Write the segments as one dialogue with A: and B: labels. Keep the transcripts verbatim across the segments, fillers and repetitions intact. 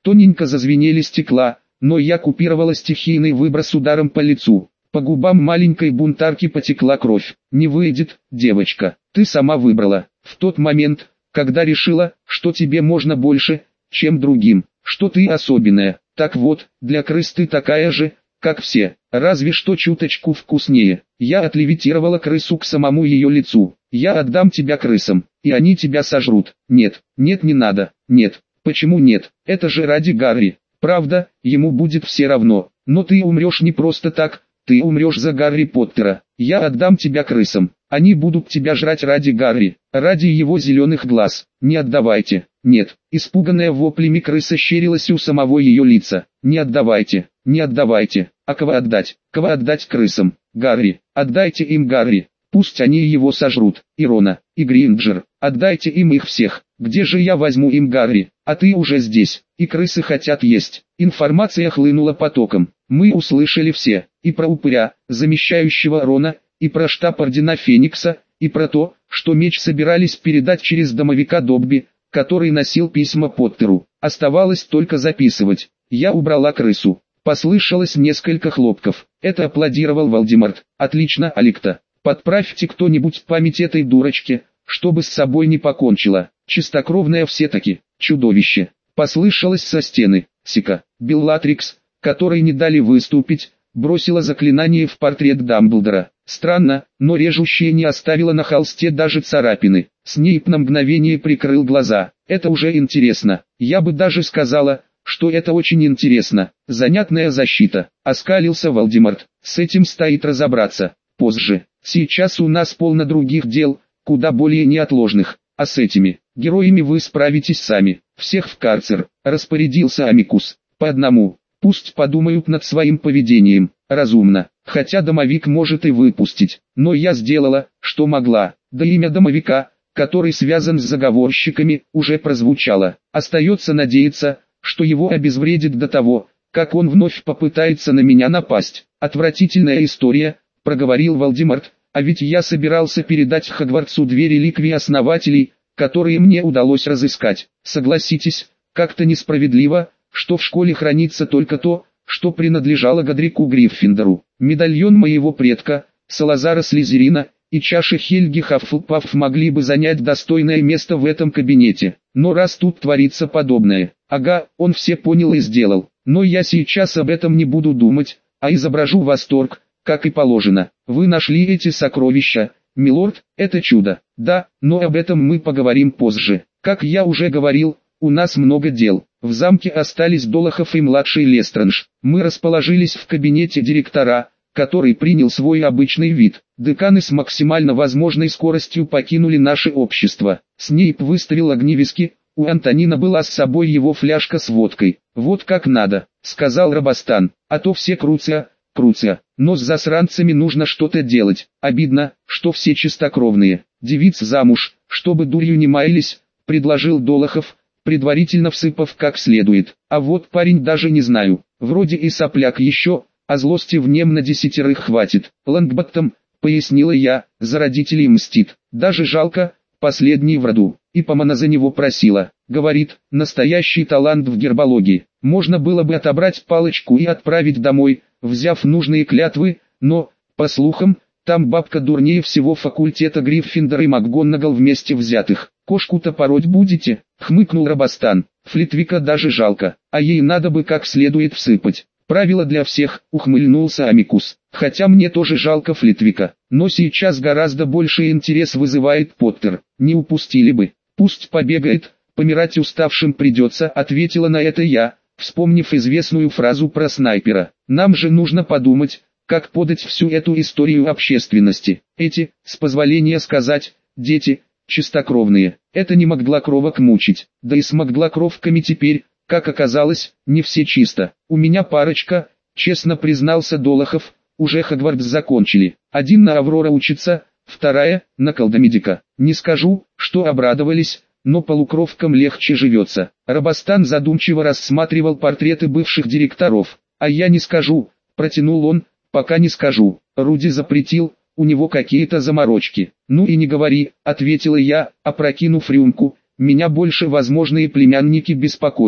A: Тоненько зазвенели стекла, но я купировала стихийный выброс ударом по лицу. По губам маленькой бунтарки потекла кровь. Не выйдет, девочка, ты сама выбрала. В тот момент, когда решила, что тебе можно больше, чем другим, что ты особенная. Так вот, для крыс ты такая же, как все, разве что чуточку вкуснее. Я отлевитировала крысу к самому ее лицу. Я отдам тебя крысам, и они тебя сожрут. Нет, нет, не надо, нет. Почему нет? Это же ради Гарри. Правда, ему будет все равно. Но ты умрешь не просто так, ты умрешь за Гарри Поттера. Я отдам тебя крысам. Они будут тебя жрать ради Гарри, ради его зеленых глаз. Не отдавайте. Нет. Испуганная воплями крыса щерилась у самого ее лица. Не отдавайте, не отдавайте. А кого отдать? Кого отдать крысам? Гарри. Отдайте им Гарри. Пусть они его сожрут. И Рона, и Гринджер. Отдайте им их всех. Где же я возьму им Гарри? А ты уже здесь. И крысы хотят есть. Информация хлынула потоком. Мы услышали все. И про упыря, замещающего Рона, и про штаб Ордена Феникса, и про то, что меч собирались передать через домовика Добби, который носил письма Поттеру. Оставалось только записывать. Я убрала крысу. Послышалось несколько хлопков. Это аплодировал Волдеморт. Отлично, Аликта. Подправьте кто-нибудь память этой дурочке, чтобы с собой не покончила. Чистокровная все-таки, чудовище. Послышалось со стены. Сика. Беллатрикс, которой не дали выступить, бросила заклинание в портрет Дамблдора. Странно, но режущее не оставило на холсте даже царапины. Снейп на мгновение прикрыл глаза. Это уже интересно. Я бы даже сказала, что это очень интересно. Занятная защита. Оскалился Волдеморт. С этим стоит разобраться. Позже. Сейчас у нас полно других дел, куда более неотложных. А с этими героями вы справитесь сами. Всех в карцер. Распорядился Амикус. По одному. Пусть подумают над своим поведением. Разумно. Хотя домовик может и выпустить. Но я сделала, что могла. Да имя домовика, который связан с заговорщиками, уже прозвучало. Остается надеяться, что его обезвредит до того, как он вновь попытается на меня напасть. Отвратительная история, проговорил Волдеморт, а ведь я собирался передать Хогвартсу две реликвии основателей, которые мне удалось разыскать. Согласитесь, как-то несправедливо, что в школе хранится только то, что принадлежало Годрику Гриффиндору. Медальон моего предка, Салазара Слизерина, и чаша Хельги Хаффлпафф могли бы занять достойное место в этом кабинете. Но раз тут творится подобное, ага, он все понял и сделал. Но я сейчас об этом не буду думать, а изображу восторг, как и положено. Вы нашли эти сокровища, милорд, это чудо. Да, но об этом мы поговорим позже. Как я уже говорил, у нас много дел. В замке остались Долохов и младший Лестранж. Мы расположились в кабинете директора, который принял свой обычный вид. Деканы с максимально возможной скоростью покинули наше общество. Снейп выставил огневиски, у Антонина была с собой его фляжка с водкой. «Вот как надо», — сказал Робостан, — «а то все крутся, крутся. Но с засранцами нужно что-то делать. Обидно, что все чистокровные. Девиц замуж, чтобы дурью не маялись», — предложил Долохов, предварительно всыпав как следует. «А вот парень даже не знаю, вроде и сопляк еще, а злости в нем на десятерых хватит. Лонгботтом», — пояснила я, — «за родителей мстит. Даже жалко, последний в роду». И Помана за него просила. Говорит, настоящий талант в гербологии. Можно было бы отобрать палочку и отправить домой, взяв нужные клятвы, но, по слухам, там бабка дурнее всего факультета Гриффиндор и МакГонагал вместе взятых. «Кошку-то пороть будете?» — хмыкнул Робостан. «Флитвика даже жалко, а ей надо бы как следует всыпать». «Правило для всех», — ухмыльнулся Амикус. «Хотя мне тоже жалко Флитвика, но сейчас гораздо больше интерес вызывает Поттер. Не упустили бы. Пусть побегает, помирать уставшим придется», — ответила на это я, вспомнив известную фразу про снайпера. «Нам же нужно подумать, как подать всю эту историю общественности. Эти, с позволения сказать, дети, чистокровные. Это не Маглокровок мучить. Да и с Маглокровками теперь, как оказалось, не все чисто. У меня парочка», — честно признался Долохов, — «уже Хогвартс закончили. Один на Аврора учится, вторая — на Колдомедика. Не скажу, что обрадовались, но полукровкам легче живется». Робостан задумчиво рассматривал портреты бывших директоров. «А я не скажу», — протянул он, — «пока не скажу. Руди запретил, у него какие-то заморочки». «Ну и не говори», — ответила я, опрокинув рюмку, — «меня больше возможные племянники беспокоит.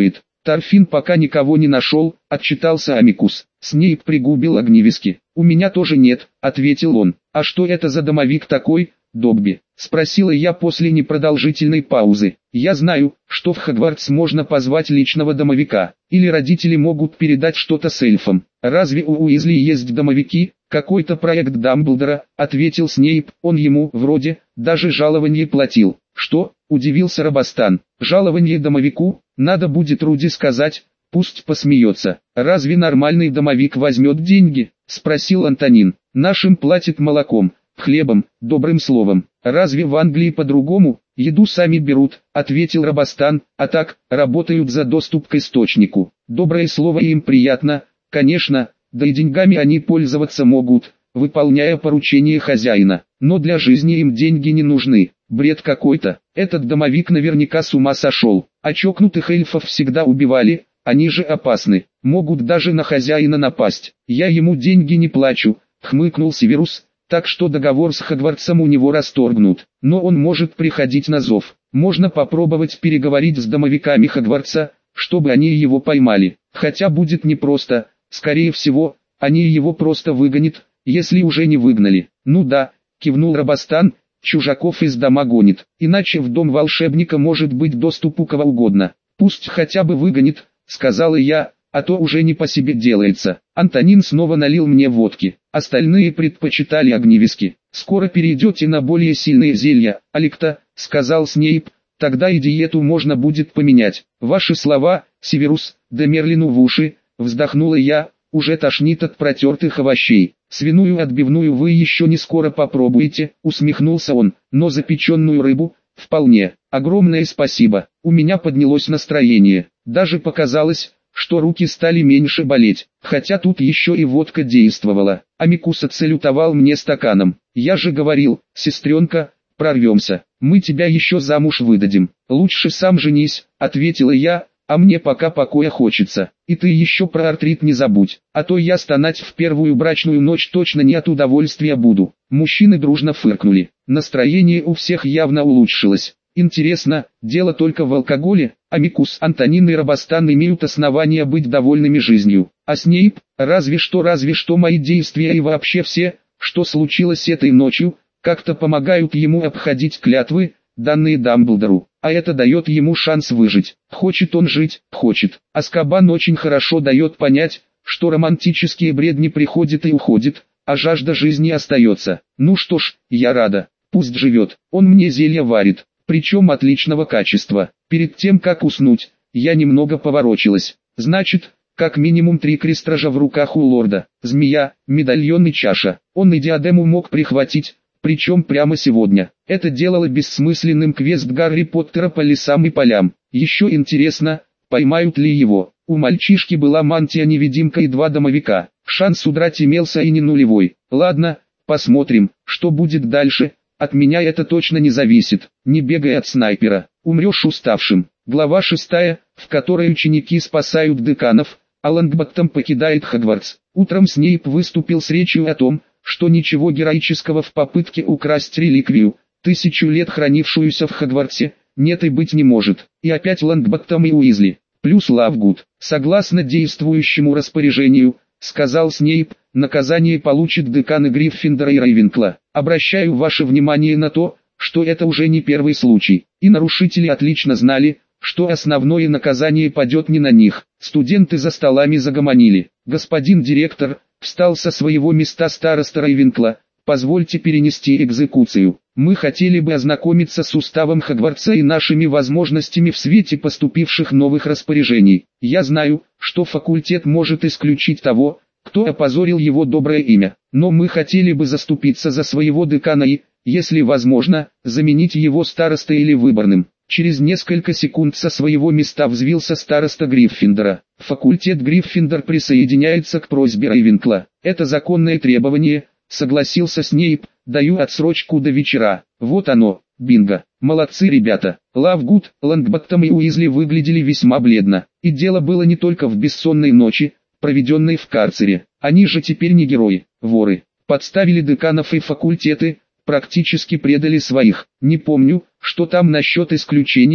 A: Торфин пока никого не нашел, отчитался Амикус. Снейп пригубил огневиски. У меня тоже нет, ответил он. А что это за домовик такой, Добби? Спросила я после непродолжительной паузы. Я знаю, что в Хогвартс можно позвать личного домовика, или родители могут передать что-то с эльфом. Разве у Уизли есть домовики? Какой-то проект Дамблдора, ответил Снейп, он ему, вроде, даже жалование платил. Что? Удивился Робостан. Жалование домовику? Надо будет Руди сказать, пусть посмеется. Разве нормальный домовик возьмет деньги? Спросил Антонин. Нашим платит молоком, хлебом, добрым словом. Разве в Англии по-другому? Еду сами берут, ответил Робостан, а так, работают за доступ к источнику. Доброе слово им приятно, конечно, да и деньгами они пользоваться могут, выполняя поручения хозяина. Но для жизни им деньги не нужны. Бред какой-то. Этот домовик наверняка с ума сошел. А чокнутых эльфов всегда убивали, они же опасны. Могут даже на хозяина напасть. Я ему деньги не плачу, хмыкнул Северус. Так что договор с Хогвартсом у него расторгнут. Но он может приходить на зов. Можно попробовать переговорить с домовиками Хогвартса, чтобы они его поймали. Хотя будет непросто. Скорее всего, они его просто выгонят, если уже не выгнали. Ну да, кивнул Робостан, чужаков из дома гонит. Иначе в дом волшебника может быть доступ у кого угодно. Пусть хотя бы выгонит, сказала я, а то уже не по себе делается. Антонин снова налил мне водки. Остальные предпочитали огневиски. Скоро перейдете на более сильные зелья, Аликта, сказал Снейп. Тогда и диету можно будет поменять. Ваши слова, Северус, да Мерлину в уши, вздохнула я, уже тошнит от протертых овощей. Свиную отбивную вы еще не скоро попробуете, усмехнулся он, но запеченную рыбу, вполне. Огромное спасибо, у меня поднялось настроение. Даже показалось, что руки стали меньше болеть, хотя тут еще и водка действовала. Амикус отсалютовал мне стаканом. Я же говорил, сестренка, прорвемся, мы тебя еще замуж выдадим. Лучше сам женись, ответила я, а мне пока покоя хочется. И ты еще про артрит не забудь, а то я стонать в первую брачную ночь точно не от удовольствия буду. Мужчины дружно фыркнули. Настроение у всех явно улучшилось. Интересно, дело только в алкоголе? Амикус, Антонин и Робостан имеют основания быть довольными жизнью. А Снейп, разве что разве что мои действия и вообще все, что случилось этой ночью, как-то помогают ему обходить клятвы, данные Дамблдору. А это дает ему шанс выжить. Хочет он жить, хочет. Азкабан очень хорошо дает понять, что романтические бредни приходят и уходят, а жажда жизни остается. Ну что ж, я рада, пусть живет, он мне зелья варит, причем отличного качества. Перед тем как уснуть, я немного поворочилась. Значит, как минимум три крестража в руках у лорда. Змея, медальон и чаша. Он и диадему мог прихватить, причем прямо сегодня. Это делало бессмысленным квест Гарри Поттера по лесам и полям. Еще интересно, поймают ли его. У мальчишки была мантия-невидимка и два домовика. Шанс удрать имелся и не нулевой. Ладно, посмотрим, что будет дальше. От меня это точно не зависит. Не бегай от снайпера, умрешь уставшим. Глава шестая, в которой ученики спасают деканов, а Лонгботтом покидает Хогвартс. Утром Снейп выступил с речью о том, что ничего героического в попытке украсть реликвию, тысячу лет хранившуюся в Хогвартсе, нет и быть не может. И опять Лонгботтом и Уизли, плюс Лавгуд. Согласно действующему распоряжению, сказал Снейп, наказание получит деканы Гриффиндора и Рейвенкла. Обращаю ваше внимание на то, что это уже не первый случай, и нарушители отлично знали, что основное наказание падет не на них. Студенты за столами загомонили. Господин директор, встал со своего места староста Рейвенкла, позвольте перенести экзекуцию. Мы хотели бы ознакомиться с уставом Хогвартса и нашими возможностями в свете поступивших новых распоряжений. Я знаю, что факультет может исключить того, кто опозорил его доброе имя, но мы хотели бы заступиться за своего декана и, если возможно, заменить его старостой или выборным. Через несколько секунд со своего места взвился староста Гриффиндора. Факультет Гриффиндор присоединяется к просьбе Рейвенкла. Это законное требование, согласился Снейп, даю отсрочку до вечера. Вот оно, бинго. Молодцы ребята. Лавгуд, Лонгботтом и Уизли выглядели весьма бледно. И дело было не только в бессонной ночи, проведенной в карцере. Они же теперь не герои, воры. Подставили деканов и факультеты, практически предали своих. Не помню, что там насчет исключения,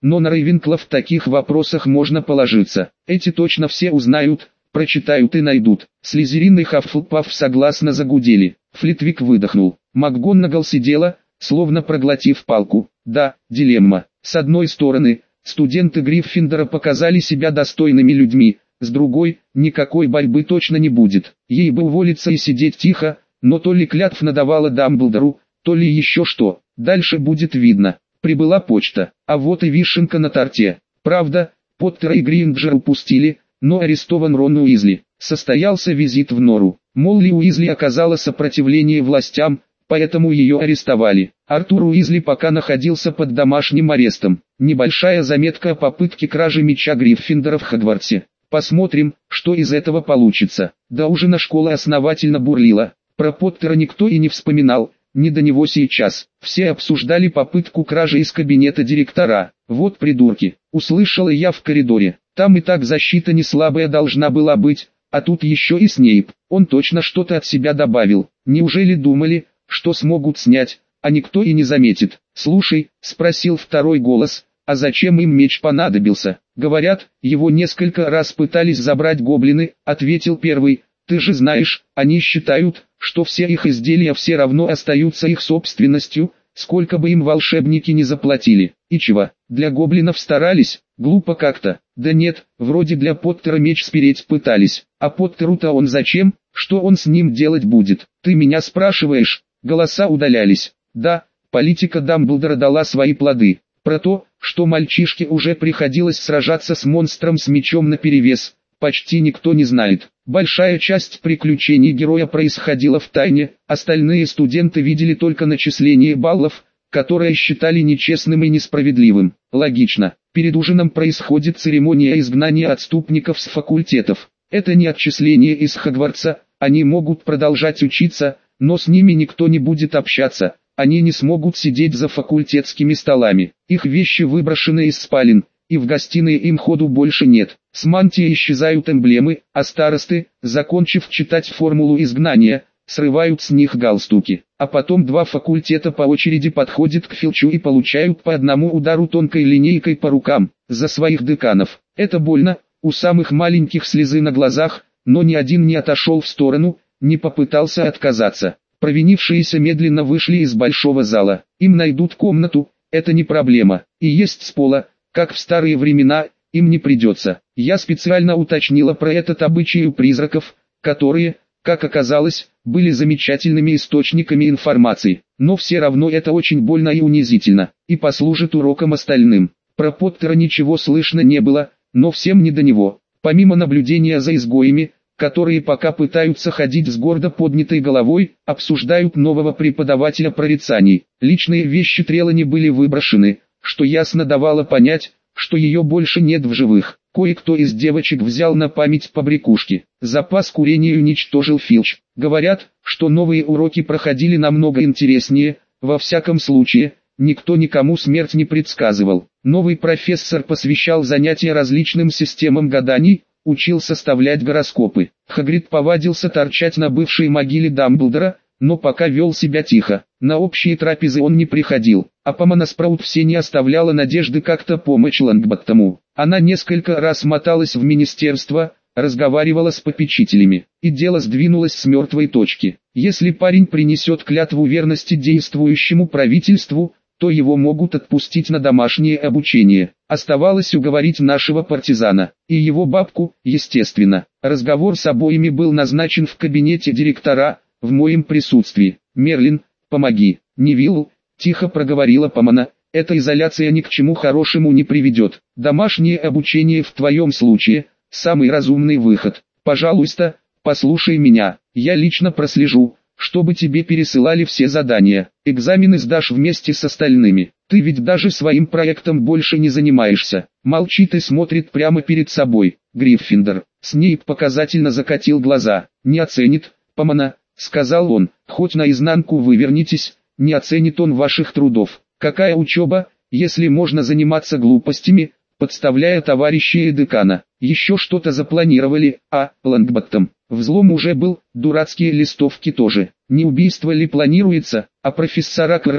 A: но на Рейвенкла в таких вопросах можно положиться. Эти точно все узнают, прочитают и найдут. Слизерин и Хаффлпаф согласно загудели. Флитвик выдохнул. МакГонагал сидела, словно проглотив палку. Да, дилемма. С одной стороны, студенты Гриффиндора показали себя достойными людьми, с другой, никакой борьбы точно не будет. Ей бы уволиться и сидеть тихо, но то ли клятв надавала Дамблдору, то ли еще что. Дальше будет видно. Прибыла почта, а вот и вишенка на торте. Правда, Поттера и Гринджер упустили, но арестован Рон Уизли. Состоялся визит в Нору. Молли Уизли оказала сопротивление властям, поэтому ее арестовали. Артур Уизли пока находился под домашним арестом. Небольшая заметка о попытке кражи меча Гриффиндора в Хогвартсе. Посмотрим, что из этого получится. До ужина школа основательно бурлила. Про Поттера никто и не вспоминал. Не до него сейчас. Все обсуждали попытку кражи из кабинета директора. Вот придурки. Услышала я в коридоре. Там и так защита не слабая должна была быть, а тут еще и Снейп. Он точно что-то от себя добавил. Неужели думали, что смогут снять, а никто и не заметит? Слушай, спросил второй голос, а зачем им меч понадобился? Говорят, его несколько раз пытались забрать гоблины, ответил первый. Ты же знаешь, они считают, что все их изделия все равно остаются их собственностью, сколько бы им волшебники не заплатили. И чего, для гоблинов старались? Глупо как-то. Да нет, вроде для Поттера меч спереть пытались. А Поттеру-то он зачем? Что он с ним делать будет? Ты меня спрашиваешь? Голоса удалялись. Да, политика Дамблдора дала свои плоды. Про то, что мальчишке уже приходилось сражаться с монстром с мечом наперевес, почти никто не знает. Большая часть приключений героя происходила в тайне, остальные студенты видели только начисление баллов, которое считали нечестным и несправедливым. Логично, перед ужином происходит церемония изгнания отступников с факультетов. Это не отчисление из Хогвартса, они могут продолжать учиться, но с ними никто не будет общаться, они не смогут сидеть за факультетскими столами. Их вещи выброшены из спален, и в гостиной им ходу больше нет. С мантии исчезают эмблемы, а старосты, закончив читать формулу изгнания, срывают с них галстуки. А потом два факультета по очереди подходят к Филчу и получают по одному удару тонкой линейкой по рукам, за своих деканов. Это больно, у самых маленьких слезы на глазах, но ни один не отошел в сторону, не попытался отказаться. Провинившиеся медленно вышли из большого зала. Им найдут комнату, это не проблема, и есть с пола, как в старые времена, им не придется. Я специально уточнила про этот обычай у призраков, которые, как оказалось, были замечательными источниками информации. Но все равно это очень больно и унизительно, и послужит уроком остальным. Про Поттера ничего слышно не было, но всем не до него. Помимо наблюдения за изгоями, которые пока пытаются ходить с гордо поднятой головой, обсуждают нового преподавателя прорицаний. Личные вещи Трелани были выброшены, что ясно давало понять, что ее больше нет в живых. Кое-кто из девочек взял на память побрякушки. Запас курения уничтожил Филч. Говорят, что новые уроки проходили намного интереснее, во всяком случае, никто никому смерть не предсказывал. Новый профессор посвящал занятия различным системам гаданий, учил составлять гороскопы. Хагрид повадился торчать на бывшей могиле Дамблдора, но пока вел себя тихо. На общие трапезы он не приходил, а Помона Спраут все не оставляла надежды как-то помочь Лонгботтому. Она несколько раз моталась в министерство, разговаривала с попечителями, и дело сдвинулось с мертвой точки. Если парень принесет клятву верности действующему правительству, то его могут отпустить на домашнее обучение. Оставалось уговорить нашего партизана, и его бабку, естественно. Разговор с обоими был назначен в кабинете директора, в моем присутствии. «Мерлин, помоги». «Невиллу», — тихо проговорила Помона, — «эта изоляция ни к чему хорошему не приведет. Домашнее обучение в твоем случае — самый разумный выход. Пожалуйста, послушай меня, я лично прослежу, чтобы тебе пересылали все задания. Экзамены сдашь вместе с остальными. Ты ведь даже своим проектом больше не занимаешься». Молчит и смотрит прямо перед собой. Гриффиндор. Снейп показательно закатил глаза. «Не оценит, Помона», — сказал он, — «хоть наизнанку вывернитесь, не оценит он ваших трудов. Какая учеба, если можно заниматься глупостями, подставляя товарищей и декана? Еще что-то запланировали, а, Лонгботтом? Взлом уже был, дурацкие листовки тоже. Не убийство ли планируется, а профессора Кроу,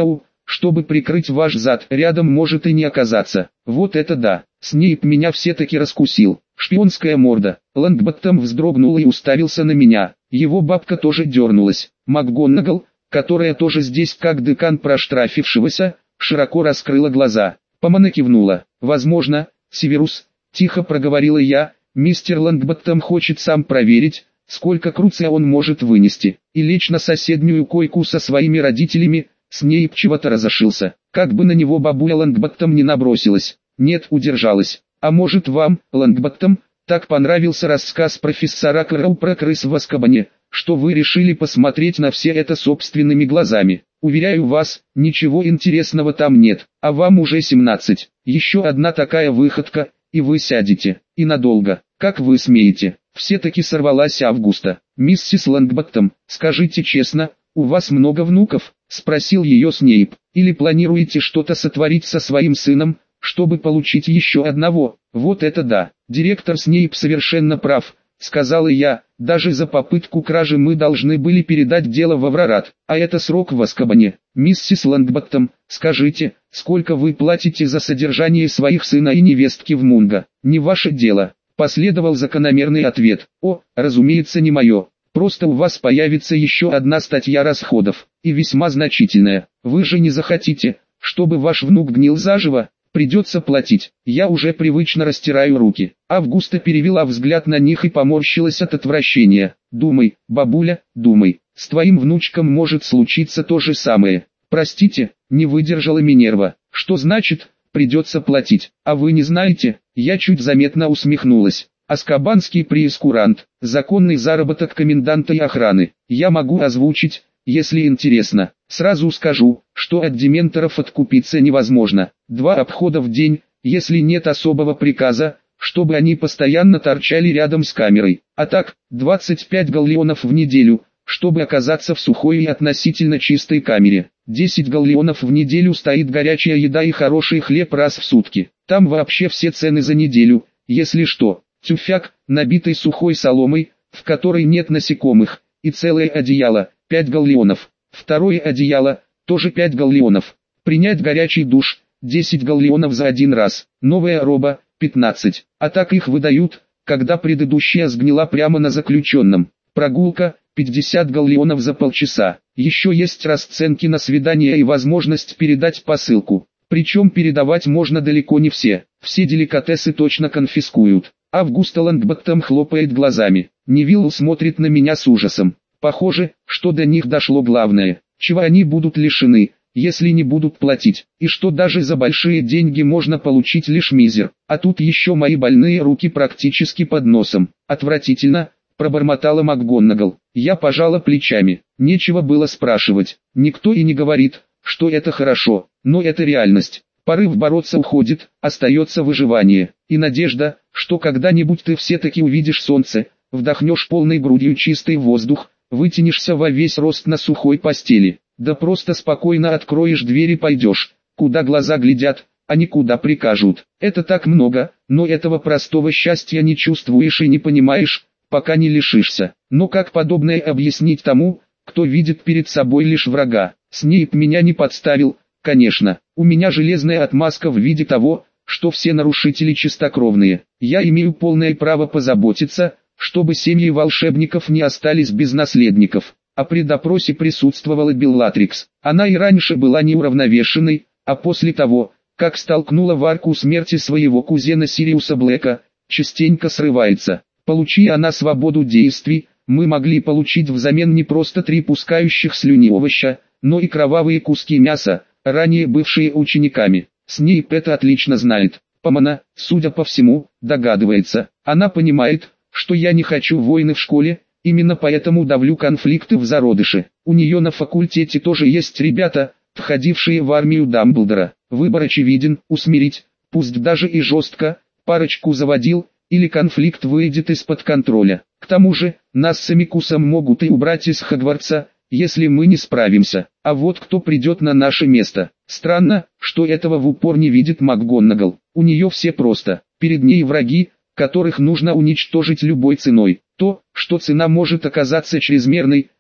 A: чтобы прикрыть ваш зад, рядом может и не оказаться. Вот это да, Снейп меня все-таки раскусил. Шпионская морда. Лонгботтом вздрогнул и уставился на меня. Его бабка тоже дернулась. МакГонагал, которая тоже здесь как декан проштрафившегося, широко раскрыла глаза. Помана кивнула. «Возможно, Северус», — тихо проговорила я, — «мистер Лонгботтом хочет сам проверить, сколько круция он может вынести, и лечь на соседнюю койку со своими родителями». Снейп чего-то разошился, как бы на него бабуля Лонгботтом не набросилась. Нет, удержалась. «А может вам, Лонгботтом, так понравился рассказ профессора Кэрроу про крыс в Азкабане, что вы решили посмотреть на все это собственными глазами? Уверяю вас, ничего интересного там нет, а вам уже семнадцать. Еще одна такая выходка, и вы сядете, и надолго. Как вы смеете?» Все-таки сорвалась Августа. «Миссис Лонгботтом, скажите честно, у вас много внуков?» — спросил ее Снейп. «Или планируете что-то сотворить со своим сыном, чтобы получить еще одного?» «Вот это да, директор Снейп совершенно прав», — сказала я. «Даже за попытку кражи мы должны были передать дело в Аврорат, а это срок в Азкабане. Миссис Лонгботтом, скажите, сколько вы платите за содержание своих сына и невестки в Мунго?» «Не ваше дело», — последовал закономерный ответ. «О, разумеется, не мое. Просто у вас появится еще одна статья расходов, и весьма значительная. Вы же не захотите, чтобы ваш внук гнил заживо? Придется платить». Я уже привычно растираю руки. Августа перевела взгляд на них и поморщилась от отвращения. «Думай, бабуля, думай, с твоим внучком может случиться то же самое». «Простите», — не выдержала Минерва. «Что значит, придется платить? А вы не знаете?» Я чуть заметно усмехнулась. «Азкабанский прейскурант, законный заработок коменданта и охраны. Я могу озвучить, если интересно. Сразу скажу, что от дементоров откупиться невозможно. Два обхода в день, если нет особого приказа, чтобы они постоянно торчали рядом с камерой. А так, двадцать пять галлеонов в неделю, чтобы оказаться в сухой и относительно чистой камере. десять галлеонов в неделю стоит горячая еда и хороший хлеб раз в сутки. Там вообще все цены за неделю, если что. Тюфяк, набитый сухой соломой, в которой нет насекомых, и целое одеяло, пять галлеонов. Второе одеяло, тоже пять галлеонов. Принять горячий душ, десять галлеонов за один раз. Новая роба, пятнадцать. А так их выдают, когда предыдущая сгнила прямо на заключенном. Прогулка, пятьдесят галлеонов за полчаса. Еще есть расценки на свидание и возможность передать посылку. Причем передавать можно далеко не все. Все деликатесы точно конфискуют. Августа Лонгботтом хлопает глазами. Невилл смотрит на меня с ужасом. Похоже, что до них дошло главное. Чего они будут лишены, если не будут платить, и что даже за большие деньги можно получить лишь мизер. А тут еще мои больные руки практически под носом. «Отвратительно», — пробормотала МакГонагал. Я пожала плечами. Нечего было спрашивать. Никто и не говорит, что это хорошо, но это реальность. Порыв бороться уходит, остается выживание, и надежда, что когда-нибудь ты все-таки увидишь солнце, вдохнешь полной грудью чистый воздух, вытянешься во весь рост на сухой постели, да просто спокойно откроешь дверь и пойдешь, куда глаза глядят, а не куда прикажут. Это так много, но этого простого счастья не чувствуешь и не понимаешь, пока не лишишься. Но как подобное объяснить тому, кто видит перед собой лишь врага? Снейп меня не подставил, конечно. У меня железная отмазка в виде того, что все нарушители чистокровные. Я имею полное право позаботиться, чтобы семьи волшебников не остались без наследников. А при допросе присутствовала Беллатрикс. Она и раньше была неуравновешенной, а после того, как столкнула в арку смерти своего кузена Сириуса Блэка, частенько срывается. Получи она свободу действий, мы могли получить взамен не просто три пускающих слюни овоща, но и кровавые куски мяса, ранее бывшие учениками. Снейп это отлично знает. Помана, судя по всему, догадывается. Она понимает, что я не хочу войны в школе, именно поэтому давлю конфликты в зародыше. У нее на факультете тоже есть ребята, входившие в армию Дамблдора. Выбор очевиден: усмирить, пусть даже и жестко, парочку заводил, или конфликт выйдет из-под контроля. К тому же, нас с Амикусом могут и убрать из Хогвартса, если мы не справимся. А вот кто придет на наше место? Странно, что этого в упор не видит МакГонагал. У нее все просто. Перед ней враги, которых нужно уничтожить любой ценой. То, что цена может оказаться чрезмерной,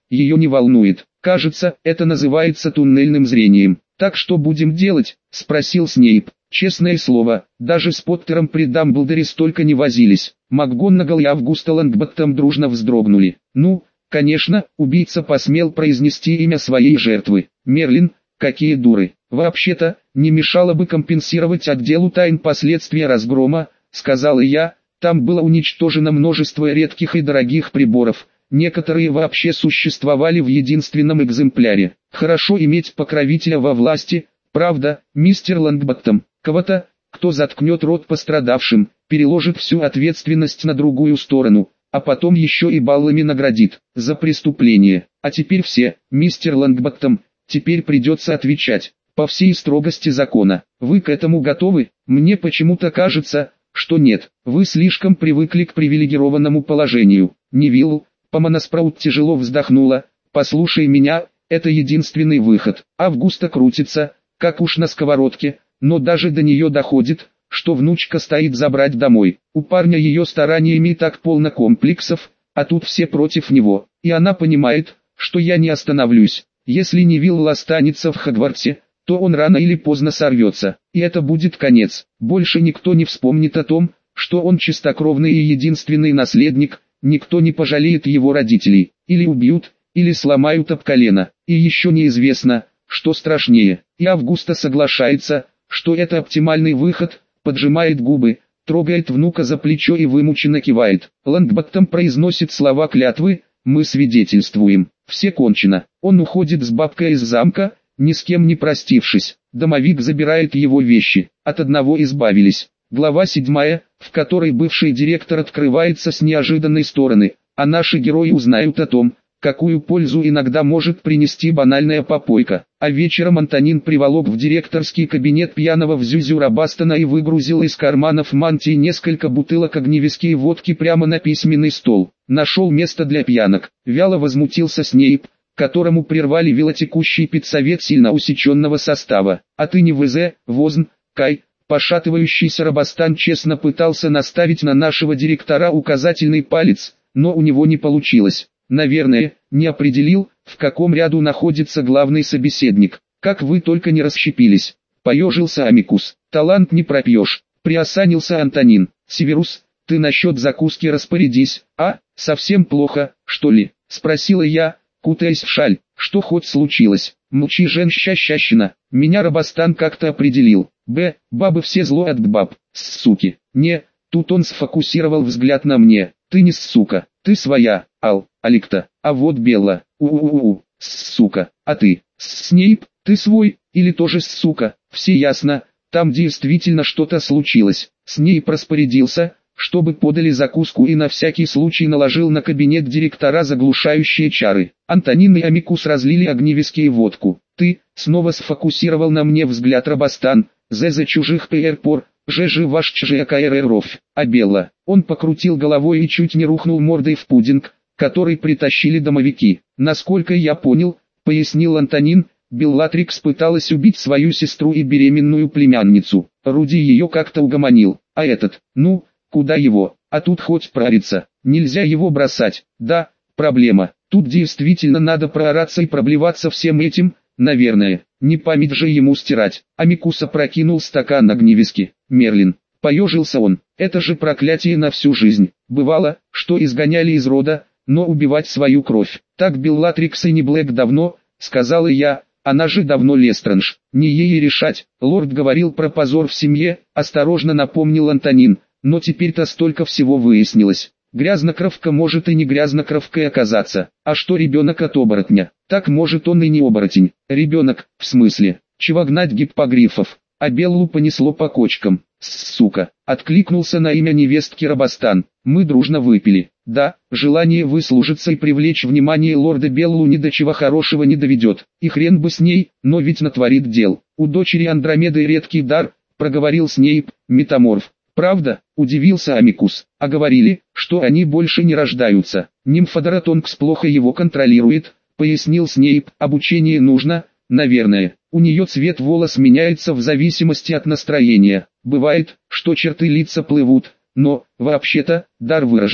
A: ее не волнует. Кажется, это называется туннельным зрением. «Так что будем делать?» – спросил Снейп. Честное слово, даже с Поттером при Дамблдоре столько не возились. МакГонагал и Августа Лонгботтом дружно вздрогнули. «Ну, конечно», – убийца посмел произнести имя своей жертвы. «Мерлин, какие дуры. Вообще-то, не мешало бы компенсировать отделу тайн последствия разгрома», – сказал я. «Там было уничтожено множество редких и дорогих приборов. Некоторые вообще существовали в единственном экземпляре. Хорошо иметь покровителя во власти, правда, мистер Лонгботтом, кого-то, кто заткнет рот пострадавшим, переложит всю ответственность на другую сторону, а потом еще и баллами наградит за преступление. А теперь все, мистер Лонгботтом, теперь придется отвечать по всей строгости закона. Вы к этому готовы? Мне почему-то кажется, что нет. Вы слишком привыкли к привилегированному положению. Невилл, Помоноспраут тяжело вздохнула. «Послушай меня, это единственный выход». Августа крутится, как уж на сковородке, но даже до нее доходит, что внучка стоит забрать домой. У парня ее стараниями так полно комплексов, а тут все против него. И она понимает, что я не остановлюсь. Если Невилл останется в Хогвартсе, то он рано или поздно сорвется. И это будет конец. Больше никто не вспомнит о том, что он чистокровный и единственный наследник. Никто не пожалеет его родителей, или убьют, или сломают об колено. И еще неизвестно, что страшнее. И Августа соглашается, что это оптимальный выход, поджимает губы, трогает внука за плечо и вымученно кивает. Лонгботтом произносит слова клятвы: «Мы свидетельствуем, все кончено». Он уходит с бабкой из замка, ни с кем не простившись. Домовик забирает его вещи, от одного избавились. Глава седьмая, в которой бывший директор открывается с неожиданной стороны, а наши герои узнают о том, какую пользу иногда может принести банальная попойка. А вечером Антонин приволок в директорский кабинет пьяного Взюзю Робастона и выгрузил из карманов мантии несколько бутылок огневиски и водки прямо на письменный стол. Нашел место для пьянок. Вяло возмутился Снейп, которому прервали велотекущий педсовет сильно усеченного состава. «А ты не ВЗ, Возн, Кай». Пошатывающийся Робастан честно пытался наставить на нашего директора указательный палец, но у него не получилось. Наверное, не определил, в каком ряду находится главный собеседник. «Как вы только не расщепились», — поежился Амикус. «Талант не пропьешь», — приосанился Антонин. «Северус, ты насчет закуски распорядись». «А, совсем плохо, что ли?» — спросила я, кутаясь в шаль. «Что хоть случилось?» «Мучи, женщащащина, меня Робастан как-то определил». «Б, бабы все зло от баб, суки». «Не», тут он сфокусировал взгляд на мне. «Ты не сука, ты своя, Ал, Аликта, а вот Белла, у-у-у, сука, а ты, Снейп, ты свой, или тоже сука?» «Все ясно, там действительно что-то случилось». Снейп распорядился, чтобы подали закуску, и на всякий случай наложил на кабинет директора заглушающие чары. Антонин и Амикус разлили огневиски и водку. «Ты», снова сфокусировал на мне взгляд Робастан, «зе за чужих пр, же же ваш чжекаэрэров». А Белла, он покрутил головой и чуть не рухнул мордой в пудинг, который притащили домовики. «Насколько я понял», пояснил Антонин, Беллатрикс пыталась убить свою сестру и беременную племянницу. Руди ее как-то угомонил, а этот, ну, куда его, а тут хоть прориться, нельзя его бросать. Да, проблема, тут действительно надо проораться и проблеваться всем этим, наверное, не память же ему стирать». Амикус опрокинул стакан огневиски. «Мерлин», поежился он, «это же проклятие на всю жизнь. Бывало, что изгоняли из рода, но убивать свою кровь. Так Беллатрикс и не Блэк давно», сказала я, «она же давно Лестранж, не ей и решать». Лорд говорил про позор в семье, осторожно напомнил Антонин, но теперь-то столько всего выяснилось. Грязнокровка может и не грязнокровкой оказаться. А что ребенок от оборотня? Так может он и не оборотень. Ребенок, в смысле, чего гнать гиппогрифов? А Беллу понесло по кочкам. Сука, откликнулся на имя невестки Робастан. Мы дружно выпили. Да, желание выслужиться и привлечь внимание лорда Беллу ни до чего хорошего не доведет. И хрен бы с ней, но ведь натворит дел. У дочери Андромеды редкий дар, проговорил Снейп, метаморф. «Правда?» – удивился Амикус. «А говорили, что они больше не рождаются. Нимфодоротонкс плохо его контролирует», – пояснил Снейп. «Обучение нужно, наверное. У нее цвет волос меняется в зависимости от настроения. Бывает, что черты лица плывут, но, вообще-то, дар выраженный.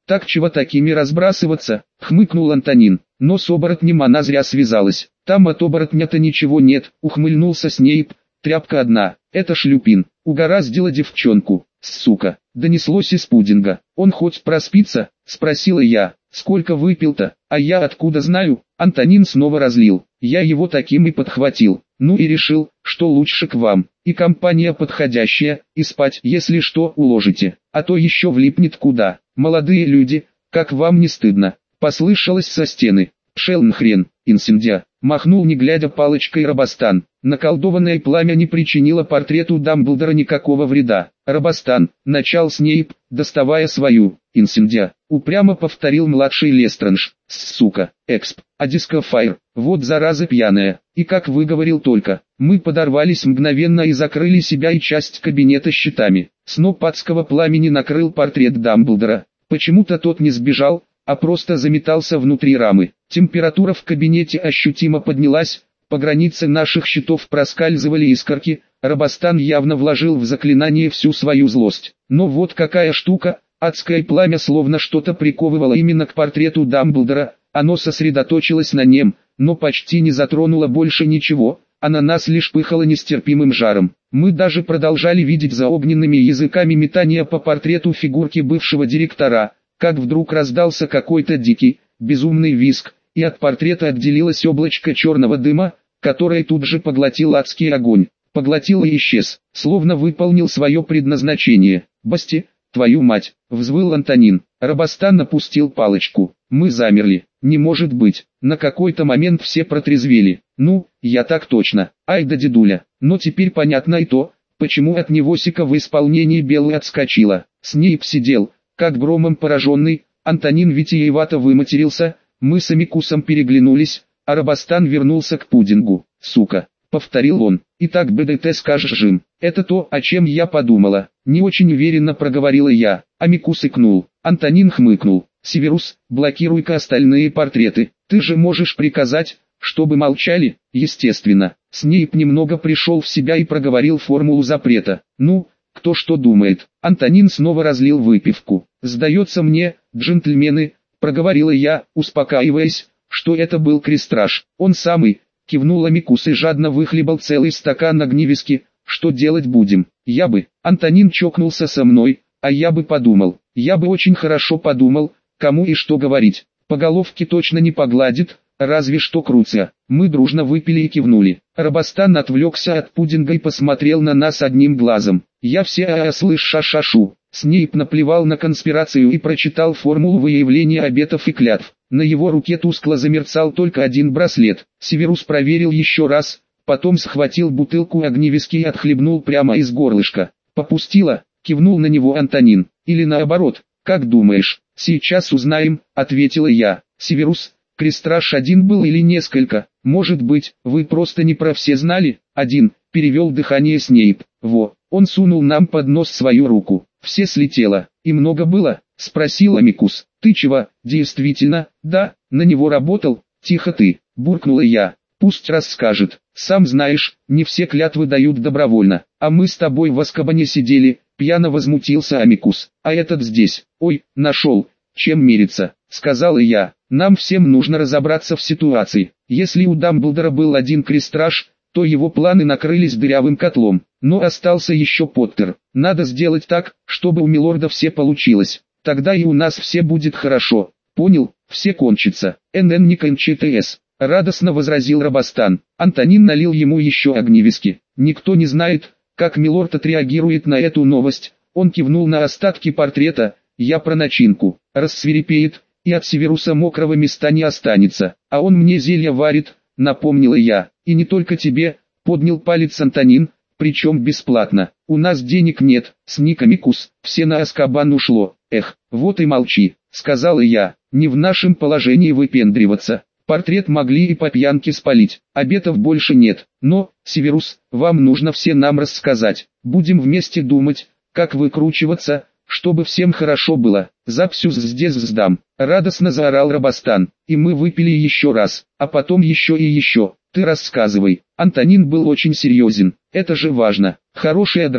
A: Так чего такими разбрасываться, хмыкнул Антонин. Но с оборотнем она зря связалась. Там от оборотня-то ничего нет, ухмыльнулся Снейп. Тряпка одна, это Шлюпин, угораздила девчонку, сука, донеслось из пудинга. Он хоть проспится, спросила я, сколько выпил-то, а я откуда знаю, Антонин снова разлил, я его таким и подхватил, ну и решил, что лучше к вам, и компания подходящая, и спать, если что, уложите, а то еще влипнет куда, молодые люди, как вам не стыдно, послышалось со стены, пшел нахрен, инсиндя. Махнул не глядя палочкой Робостан. Наколдованное пламя не причинило портрету Дамблдора никакого вреда. Робостан, начал Снейп, доставая свою, инсиндя. Упрямо повторил младший Лестранж. Сука, эксп, а дискофайр, вот зараза пьяная. И как выговорил только, мы подорвались мгновенно и закрыли себя и часть кабинета щитами. Сноп адского пламени накрыл портрет Дамблдора. Почему-то тот не сбежал, а просто заметался внутри рамы. Температура в кабинете ощутимо поднялась, по границе наших щитов проскальзывали искорки, Робостан явно вложил в заклинание всю свою злость. Но вот какая штука, адское пламя словно что-то приковывало именно к портрету Дамблдора, оно сосредоточилось на нем, но почти не затронуло больше ничего, а на нас лишь пыхало нестерпимым жаром. Мы даже продолжали видеть за огненными языками метания по портрету фигурки бывшего директора, как вдруг раздался какой-то дикий, безумный визг, и от портрета отделилось облачко черного дыма, которое тут же поглотил адский огонь. Поглотил и исчез, словно выполнил свое предназначение. «Басти, твою мать!» — взвыл Антонин. Робостан напустил палочку. Мы замерли. Не может быть. На какой-то момент все протрезвели. Ну, я так точно. Ай да дедуля. Но теперь понятно и то, почему от невосика в исполнении белой отскочила. Снейп сидел, как громом пораженный. Антонин витиевато выматерился. Мы с Амикусом переглянулись, а Робостан вернулся к пудингу. «Сука», — повторил он, — «и так БДТ скажешь, Жим». «Это то, о чем я подумала», — не очень уверенно проговорила я. Амикус икнул. Антонин хмыкнул. «Северус, блокируй-ка остальные портреты. Ты же можешь приказать, чтобы молчали?» Естественно. Снейп немного пришел в себя и проговорил формулу запрета. «Ну, кто что думает». Антонин снова разлил выпивку. «Сдается мне, джентльмены», — проговорила я, успокаиваясь, что это был крестраж. «Он самый», — кивнул Амикус и жадно выхлебал целый стакан огневиски. «Что делать будем?» «Я бы», — Антонин чокнулся со мной, «а я бы подумал, я бы очень хорошо подумал, кому и что говорить. По головке точно не погладит, разве что Круция». Мы дружно выпили и кивнули. Робостан отвлекся от пудинга и посмотрел на нас одним глазом. «Я все а слышь ша-ша-шу». Снейп наплевал на конспирацию и прочитал формулу выявления обетов и клятв. На его руке тускло замерцал только один браслет. Северус проверил еще раз, потом схватил бутылку огневиски и отхлебнул прямо из горлышка. «Попустило», — кивнул на него Антонин. «Или наоборот, как думаешь?» «Сейчас узнаем», — ответила я. «Северус, крестраж один был или несколько? Может быть, вы просто не про все знали?» «Один», — перевел дыхание Снейп. «Во». Он сунул нам под нос свою руку. «Все слетело. И много было?» — спросил Амикус. «Ты чего?» «Действительно, да, на него работал?» «Тихо ты», — буркнула я. «Пусть расскажет. Сам знаешь, не все клятвы дают добровольно. А мы с тобой в Азкабане сидели», — пьяно возмутился Амикус. «А этот здесь. Ой, нашел. Чем мириться?» — сказала я. «Нам всем нужно разобраться в ситуации. Если у Дамблдора был один крестраж, то его планы накрылись дырявым котлом. Но остался еще Поттер. Надо сделать так, чтобы у милорда все получилось. Тогда и у нас все будет хорошо. Понял? Все кончится. НН не кончится. Радостно возразил Робостан. Антонин налил ему еще огневиски. Никто не знает, как милорд отреагирует на эту новость. Он кивнул на остатки портрета. Я про начинку. Рассвирепеет, и от Северуса мокрого места не останется. А он мне зелья варит, напомнила я. И не только тебе, поднял палец Антонин. Причем бесплатно. У нас денег нет, сник Амикус, все на Азкабан ушло. Эх, вот и молчи, сказала я, не в нашем положении выпендриваться. Портрет могли и по пьянке спалить, обетов больше нет. Но, Северус, вам нужно все нам рассказать. Будем вместе думать, как выкручиваться, чтобы всем хорошо было. Запсюз здесь сдам. Радостно заорал Робостан, и мы выпили еще раз, а потом еще и еще. Ты рассказывай. Антонин был очень серьезен. Это же важно. Хорошая драка,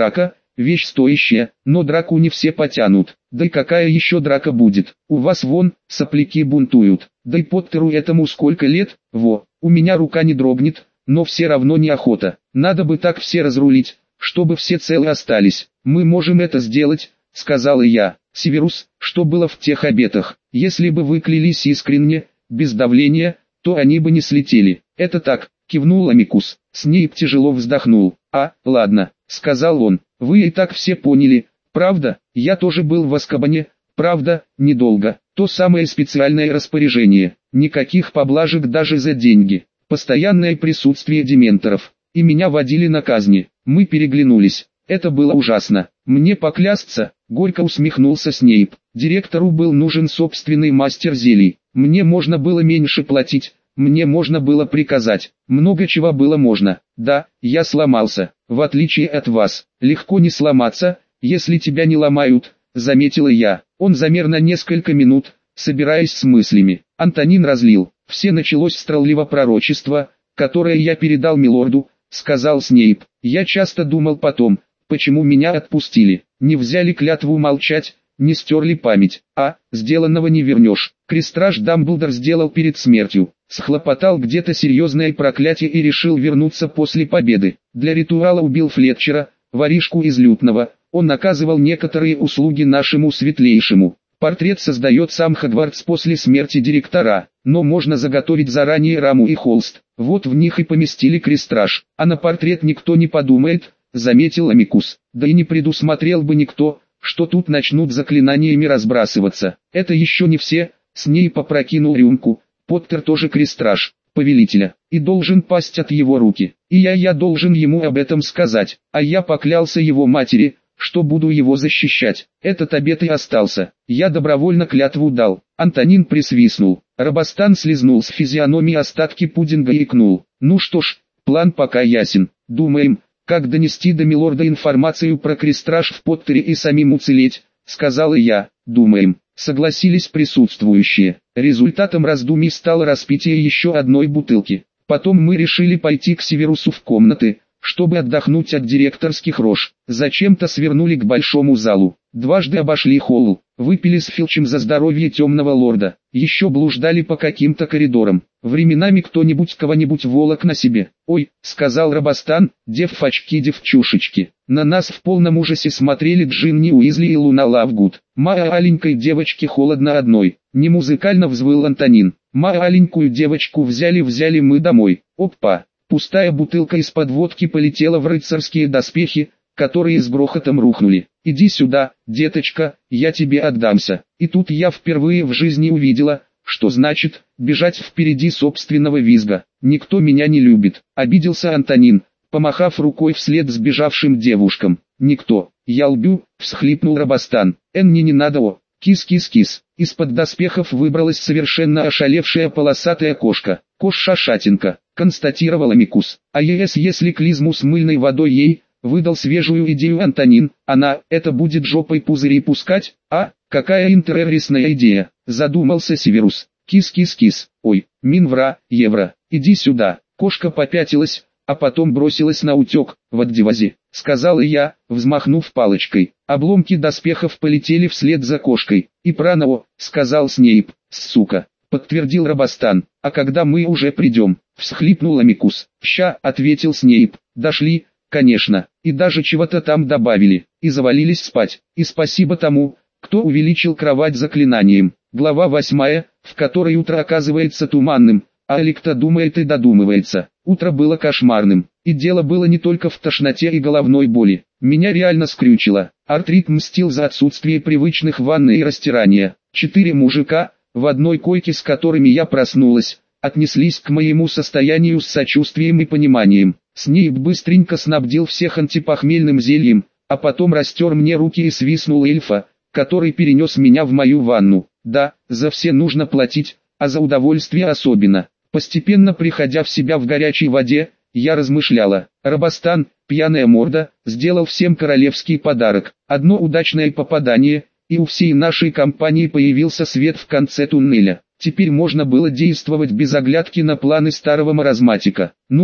A: вещь стоящая, но драку не все потянут. Да и какая еще драка будет? У вас вон, сопляки бунтуют. Да и Поттеру этому сколько лет? Во, у меня рука не дрогнет, но все равно неохота. Надо бы так все разрулить, чтобы все целы остались. Мы можем это сделать, сказала я. Северус, что было в тех обетах? Если бы вы клялись искренне, без давления, то они бы не слетели. Это так, кивнул Амикус. Снейп тяжело вздохнул. А, ладно, сказал он, вы и так все поняли, правда? Я тоже был в Азкабане, правда, недолго. То самое специальное распоряжение. Никаких поблажек даже за деньги. Постоянное присутствие дементоров. И меня водили на казни. Мы переглянулись. Это было ужасно. Мне поклясться, горько усмехнулся Снейп. Директору был нужен собственный мастер зелий. Мне можно было меньше платить, мне можно было приказать. Много чего было можно. Да, я сломался. В отличие от вас, легко не сломаться, если тебя не ломают, заметила я. Он замер на несколько минут, собираясь с мыслями. Антонин разлил. Все началось стрелливо пророчество, которое я передал милорду, сказал Снейп. Я часто думал потом, почему меня отпустили. Не взяли клятву молчать, не стерли память. А, сделанного не вернешь. Крестраж Дамблдор сделал перед смертью. Схлопотал где-то серьезное проклятие и решил вернуться после победы. Для ритуала убил Флетчера, воришку из Лютного. Он оказывал некоторые услуги нашему светлейшему. Портрет создает сам Хогвартс после смерти директора, но можно заготовить заранее раму и холст. Вот в них и поместили крестраж. А на портрет никто не подумает, заметил Амикус. Да и не предусмотрел бы никто, что тут начнут заклинаниями разбрасываться. Это еще не все. Снейп попрокинул рюмку. Поттер тоже крестраж, повелителя, и должен пасть от его руки. И я, я должен ему об этом сказать. А я поклялся его матери, что буду его защищать. Этот обет и остался. Я добровольно клятву дал. Антонин присвистнул. Робостан слезнул с физиономии остатки пудинга и икнул. Ну что ж, план пока ясен. Думаем, как донести до милорда информацию про крестраж в Поттере и самим уцелеть, сказал и я. Думаем, согласились присутствующие. Результатом раздумий стало распитие еще одной бутылки. Потом мы решили пойти к Северусу в комнаты, чтобы отдохнуть от директорских рож. Зачем-то свернули к большому залу. Дважды обошли холл, выпили с Филчем за здоровье темного лорда. Еще блуждали по каким-то коридорам. Временами кто-нибудь кого-нибудь волок на себе. «Ой», — сказал Робостан, дев очки девчушечки. На нас в полном ужасе смотрели Джинни Уизли и Луна Лавгуд. «Маленькой девочке холодно одной», — не музыкально взвыл Антонин. «Маленькую девочку взяли-взяли мы домой». Опа! Пустая бутылка из-под водки полетела в рыцарские доспехи, которые с грохотом рухнули. «Иди сюда, деточка, я тебе отдамся». И тут я впервые в жизни увидела, что значит бежать впереди собственного визга. «Никто меня не любит», — обиделся Антонин, помахав рукой вслед сбежавшим девушкам. «Никто, я лбю», — всхлипнул Робостан. «Энни не надо, о, кис-кис-кис». Из-под доспехов выбралась совершенно ошалевшая полосатая кошка. «Кош-шашатинка», — констатировал Амикус. «А ес, если клизму с мыльной водой ей», — выдал свежую идею Антонин. «Она, это будет жопой пузыри пускать? А, какая интересная идея», — задумался Северус. «Кис-кис-кис, ой, Минвра, Евро, иди сюда». Кошка попятилась, а потом бросилась на утек. «В отдевазе», — сказал и я, взмахнув палочкой. Обломки доспехов полетели вслед за кошкой. «И праново», — сказал Снейп. «Сука», — подтвердил Робостан. «А когда мы уже придем?» — всхлипнул Амикус. «Ща», — ответил Снейп. «Дошли, конечно, и даже чего-то там добавили, и завалились спать. И спасибо тому, кто увеличил кровать заклинанием». Глава восьмая, в которой утро оказывается туманным, а Алик-то думает и додумывается. Утро было кошмарным, и дело было не только в тошноте и головной боли. Меня реально скрючило. Артрит мстил за отсутствие привычных ванны и растирания. Четыре мужика, в одной койке с которыми я проснулась, отнеслись к моему состоянию с сочувствием и пониманием. Снейп быстренько снабдил всех антипохмельным зельем, а потом растер мне руки и свистнул эльфа, который перенес меня в мою ванну. Да, за все нужно платить, а за удовольствие особенно. Постепенно приходя в себя в горячей воде, я размышляла. Робостан, пьяная морда, сделал всем королевский подарок. Одно удачное попадание, и у всей нашей компании появился свет в конце туннеля. Теперь можно было действовать без оглядки на планы старого маразматика. Ну,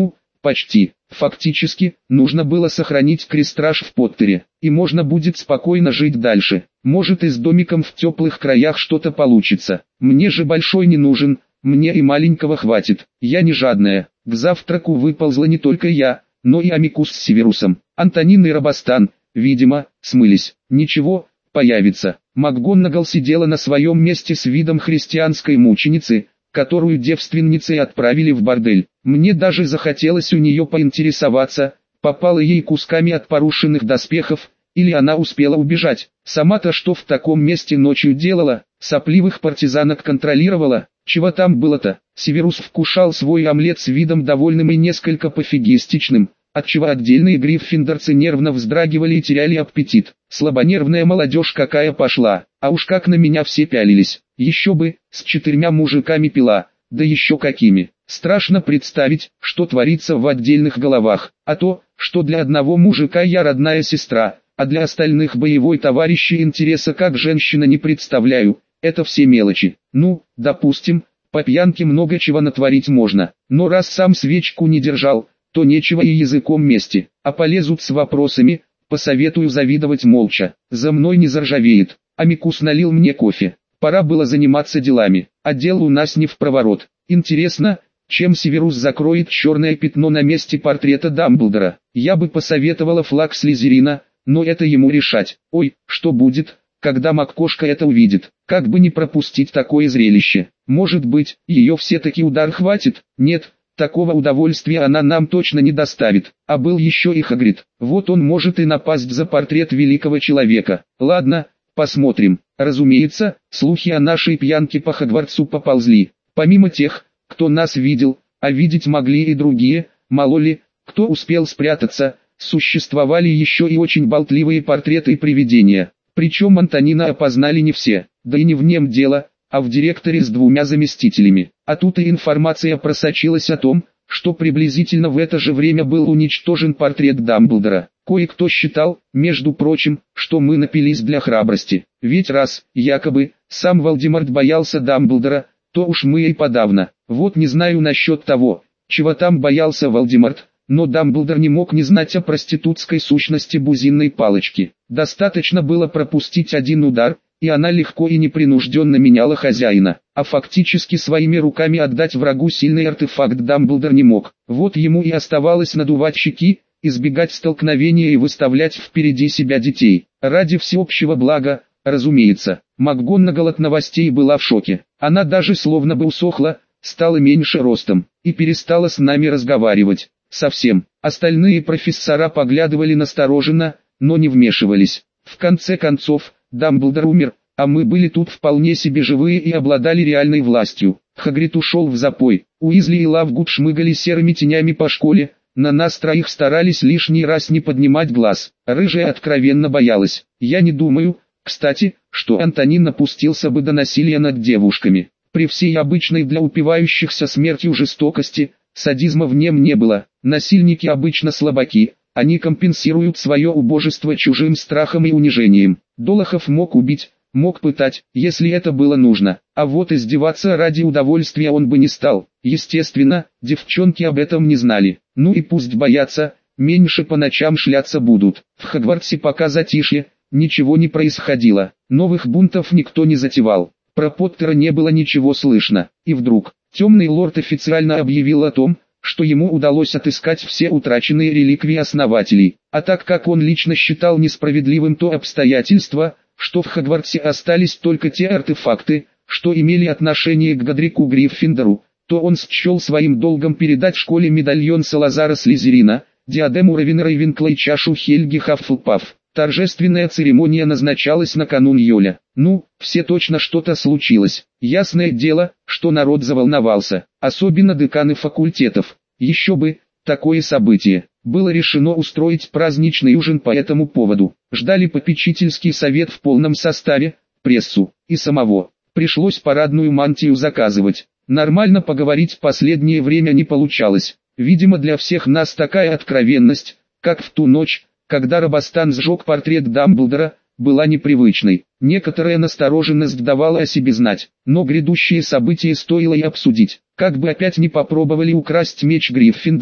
A: Почти. Фактически, нужно было сохранить крестраж в Поттере, и можно будет спокойно жить дальше. Может, и с домиком в теплых краях что-то получится. Мне же большой не нужен, мне и маленького хватит. Я не жадная. К завтраку выползла не только я, но и Амикус с Северусом. Антонин и Робостан, видимо, смылись. Ничего, появится. МакГонагал сидела на своем месте с видом христианской мученицы, которую девственницей отправили в бордель. Мне даже захотелось у нее поинтересоваться, попало ей кусками от порушенных доспехов, или она успела убежать. Сама-то что в таком месте ночью делала, сопливых партизанок контролировала, чего там было-то? Северус вкушал свой омлет с видом довольным и несколько пофигистичным, отчего отдельные гриффиндорцы нервно вздрагивали и теряли аппетит. Слабонервная молодежь какая пошла, а уж как на меня все пялились. Еще бы, с четырьмя мужиками пила, да еще какими. Страшно представить, что творится в отдельных головах, а то, что для одного мужика я родная сестра, а для остальных боевой товарищ и интереса как женщина не представляю, это все мелочи. Ну, допустим, по пьянке много чего натворить можно, но раз сам свечку не держал, то нечего и языком мести, а полезут с вопросами, посоветую завидовать молча, за мной не заржавеет. Амикус налил мне кофе, пора было заниматься делами, а дел у нас не впроворот. Интересно, чем Северус закроет черное пятно на месте портрета Дамблдора? Я бы посоветовала флаг Слизерина, но это ему решать. Ой, что будет, когда Маккошка это увидит? Как бы не пропустить такое зрелище? Может быть, ее все-таки удар хватит? Нет, такого удовольствия она нам точно не доставит. А был еще и Хагрид. Вот он может и напасть за портрет великого человека. Ладно, посмотрим. Разумеется, слухи о нашей пьянке по Хогвартсу поползли. Помимо тех, кто нас видел, а видеть могли и другие, мало ли, кто успел спрятаться, существовали еще и очень болтливые портреты и привидения. Причем Антонина опознали не все, да и не в нем дело, а в директоре с двумя заместителями. А тут и информация просочилась о том, что приблизительно в это же время был уничтожен портрет Дамблдора. Кое-кто считал, между прочим, что мы напились для храбрости. Ведь раз, якобы, сам Волдеморт боялся Дамблдора, то уж мы и подавно. Вот не знаю насчет того, чего там боялся Волдеморт, но Дамблдор не мог не знать о проститутской сущности бузинной палочки. Достаточно было пропустить один удар, и она легко и непринужденно меняла хозяина, а фактически своими руками отдать врагу сильный артефакт Дамблдор не мог. Вот ему и оставалось надувать щеки, избегать столкновения и выставлять впереди себя детей. Ради всеобщего блага, разумеется. МакГонагал от новостей была в шоке. Она даже словно бы усохла, стала меньше ростом, и перестала с нами разговаривать. Совсем. Остальные профессора поглядывали настороженно, но не вмешивались. В конце концов, Дамблдор умер, а мы были тут вполне себе живые и обладали реальной властью. Хагрид ушел в запой. Уизли и Лавгуд шмыгали серыми тенями по школе, на нас троих старались лишний раз не поднимать глаз. Рыжая откровенно боялась. Я не думаю, кстати, что Антонин опустился бы до насилия над девушками. При всей обычной для упивающихся смертью жестокости, садизма в нем не было. Насильники обычно слабаки, они компенсируют свое убожество чужим страхом и унижением. Долохов мог убить, мог пытать, если это было нужно, а вот издеваться ради удовольствия он бы не стал. Естественно, девчонки об этом не знали. Ну и пусть боятся, меньше по ночам шляться будут. В Хогвартсе пока затишье, ничего не происходило, новых бунтов никто не затевал. Про Поттера не было ничего слышно, и вдруг, темный лорд официально объявил о том, что ему удалось отыскать все утраченные реликвии основателей, а так как он лично считал несправедливым то обстоятельство, что в Хогвартсе остались только те артефакты, что имели отношение к Годрику Гриффиндору, то он счел своим долгом передать школе медальон Салазара Слизерина, диадему Равена Рейвенкла и чашу Хельги Хаффлпаф. Торжественная церемония назначалась на канун Йоля. Ну, все точно что-то случилось. Ясное дело, что народ заволновался, особенно деканы факультетов. Еще бы, такое событие. Было решено устроить праздничный ужин по этому поводу. Ждали попечительский совет в полном составе, прессу и самого. Пришлось парадную мантию заказывать. Нормально поговорить в последнее время не получалось. Видимо, для всех нас такая откровенность, как в ту ночь, когда Робостан сжег портрет Дамблдора, была непривычной. Некоторая настороженность давала о себе знать, но грядущие события стоило и обсудить. Как бы опять не попробовали украсть меч Гриффиндора,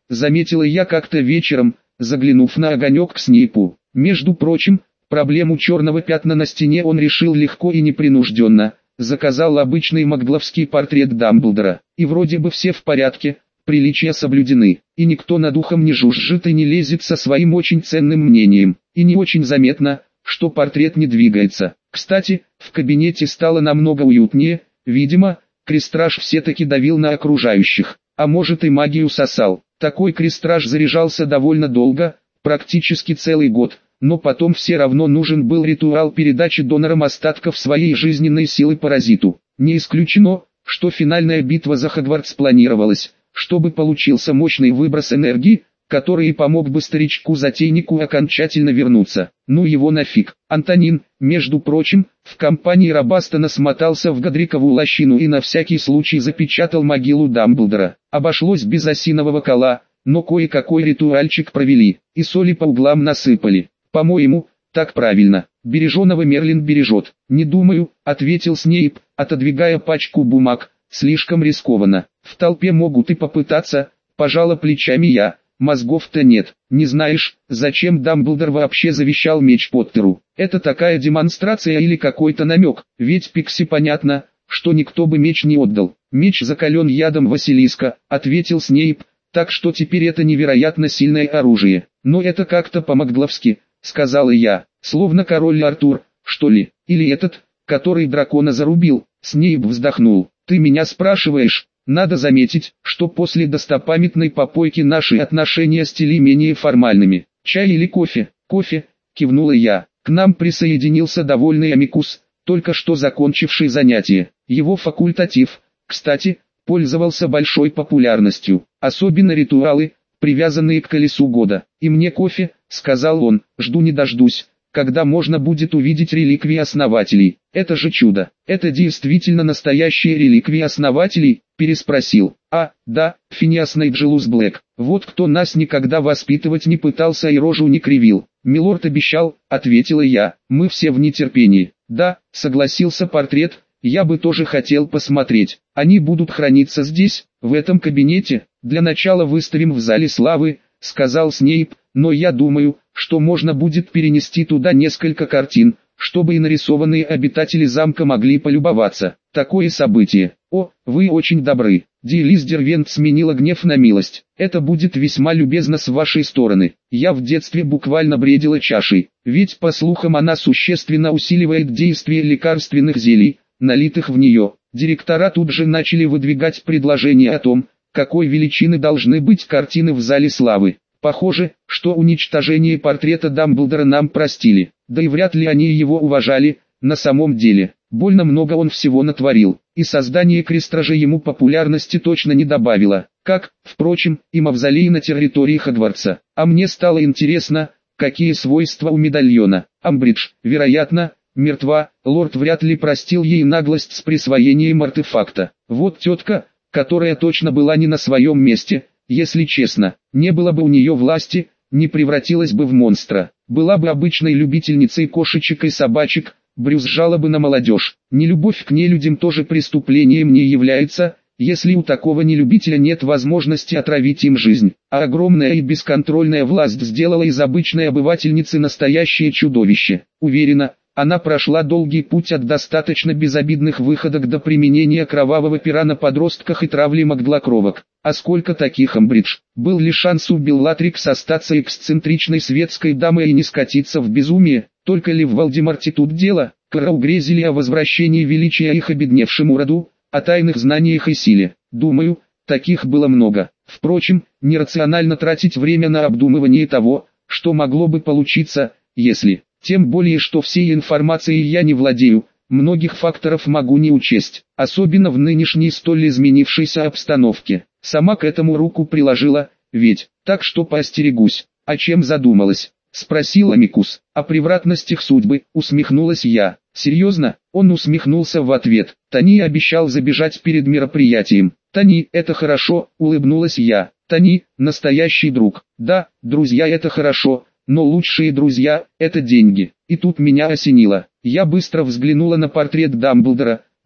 A: заметила я как-то вечером, заглянув на огонек к Снейпу. Между прочим, проблему черного пятна на стене он решил легко и непринужденно. Заказал обычный магловский портрет Дамблдора, и вроде бы все в порядке, приличия соблюдены, и никто над ухом не жужжит и не лезет со своим очень ценным мнением, и не очень заметно, что портрет не двигается. Кстати, в кабинете стало намного уютнее, видимо, крестраж все-таки давил на окружающих, а может и магию сосал. Такой крестраж заряжался довольно долго, практически целый год. Но потом все равно нужен был ритуал передачи донорам остатков своей жизненной силы паразиту. Не исключено, что финальная битва за Хогвартс планировалась, чтобы получился мощный выброс энергии, который и помог бы старичку-затейнику окончательно вернуться. Ну его нафиг. Антонин, между прочим, в компании Робастона смотался в Годрикову лощину и на всякий случай запечатал могилу Дамблдора. Обошлось без осинового кола, но кое-какой ритуальчик провели, и соли по углам насыпали. По-моему, так правильно. Береженого Мерлин бережет. Не думаю, ответил Снейп, отодвигая пачку бумаг. Слишком рискованно. В толпе могут и попытаться, пожала плечами я. Мозгов-то нет. Не знаешь, зачем Дамблдор вообще завещал меч Поттеру? Это такая демонстрация или какой-то намек? Ведь Пикси понятно, что никто бы меч не отдал. Меч закален ядом Василиска, ответил Снейп. Так что теперь это невероятно сильное оружие. Но это как-то по-магловски, сказала я, словно король Артур, что ли, или этот, который дракона зарубил. Снейп вздохнул. Ты меня спрашиваешь? Надо заметить, что после достопамятной попойки наши отношения стали менее формальными. Чай или кофе? Кофе, кивнула я. К нам присоединился довольный Амикус, только что закончивший занятие. Его факультатив, кстати, пользовался большой популярностью, особенно ритуалы, привязанные к колесу года. И мне кофе, сказал он, жду не дождусь, когда можно будет увидеть реликвии основателей. Это же чудо. Это действительно настоящие реликвии основателей? Переспросил. А, да, Финиас Найджелус Блэк. Вот кто нас никогда воспитывать не пытался и рожу не кривил. Милорд обещал, ответила я. Мы все в нетерпении. Да, согласился портрет. Я бы тоже хотел посмотреть. Они будут храниться здесь, в этом кабинете. Для начала выставим в зале славы, сказал Снейп, но я думаю, что можно будет перенести туда несколько картин, чтобы и нарисованные обитатели замка могли полюбоваться. Такое событие. О, вы очень добры. Диэлис Дервент сменила гнев на милость. Это будет весьма любезно с вашей стороны. Я в детстве буквально бредила чашей, ведь по слухам она существенно усиливает действие лекарственных зелий, налитых в нее. Директора тут же начали выдвигать предложения о том, какой величины должны быть картины в зале славы. Похоже, что уничтожение портрета Дамблдора нам простили, да и вряд ли они его уважали, на самом деле. Больно много он всего натворил, и создание крестража ему популярности точно не добавило, как, впрочем, и мавзолей на территории Хогвартса. А мне стало интересно, какие свойства у медальона. Амбридж, вероятно, мертва, лорд вряд ли простил ей наглость с присвоением артефакта. Вот тетка, которая точно была не на своем месте, если честно, не было бы у нее власти, не превратилась бы в монстра, была бы обычной любительницей кошечек и собачек, брюзжала бы на молодежь. Нелюбовь к нелюдям тоже преступлением не является, если у такого нелюбителя нет возможности отравить им жизнь. А огромная и бесконтрольная власть сделала из обычной обывательницы настоящее чудовище. Уверена, она прошла долгий путь от достаточно безобидных выходок до применения кровавого пера на подростках и травли маглокровок. А сколько таких, Амбридж? Был ли шанс у Беллатрикс остаться эксцентричной светской дамой и не скатиться в безумие? Только ли в Волдеморте тут дело? Кроу грезили о возвращении величия их обедневшему роду, о тайных знаниях и силе. Думаю, таких было много. Впрочем, нерационально тратить время на обдумывание того, что могло бы получиться, если... Тем более, что всей информацией я не владею, многих факторов могу не учесть, особенно в нынешней столь изменившейся обстановке. Сама к этому руку приложила, ведь, так что поостерегусь. О чем задумалась? Спросил Амикус. О превратностях судьбы, усмехнулась я. Серьезно? Он усмехнулся в ответ. Тони обещал забежать перед мероприятием. Тони, это хорошо, улыбнулась я. Тони, настоящий друг. Да, друзья, это хорошо. Но лучшие друзья – это деньги. И тут меня осенило. Я быстро взглянула на портрет Дамблдора,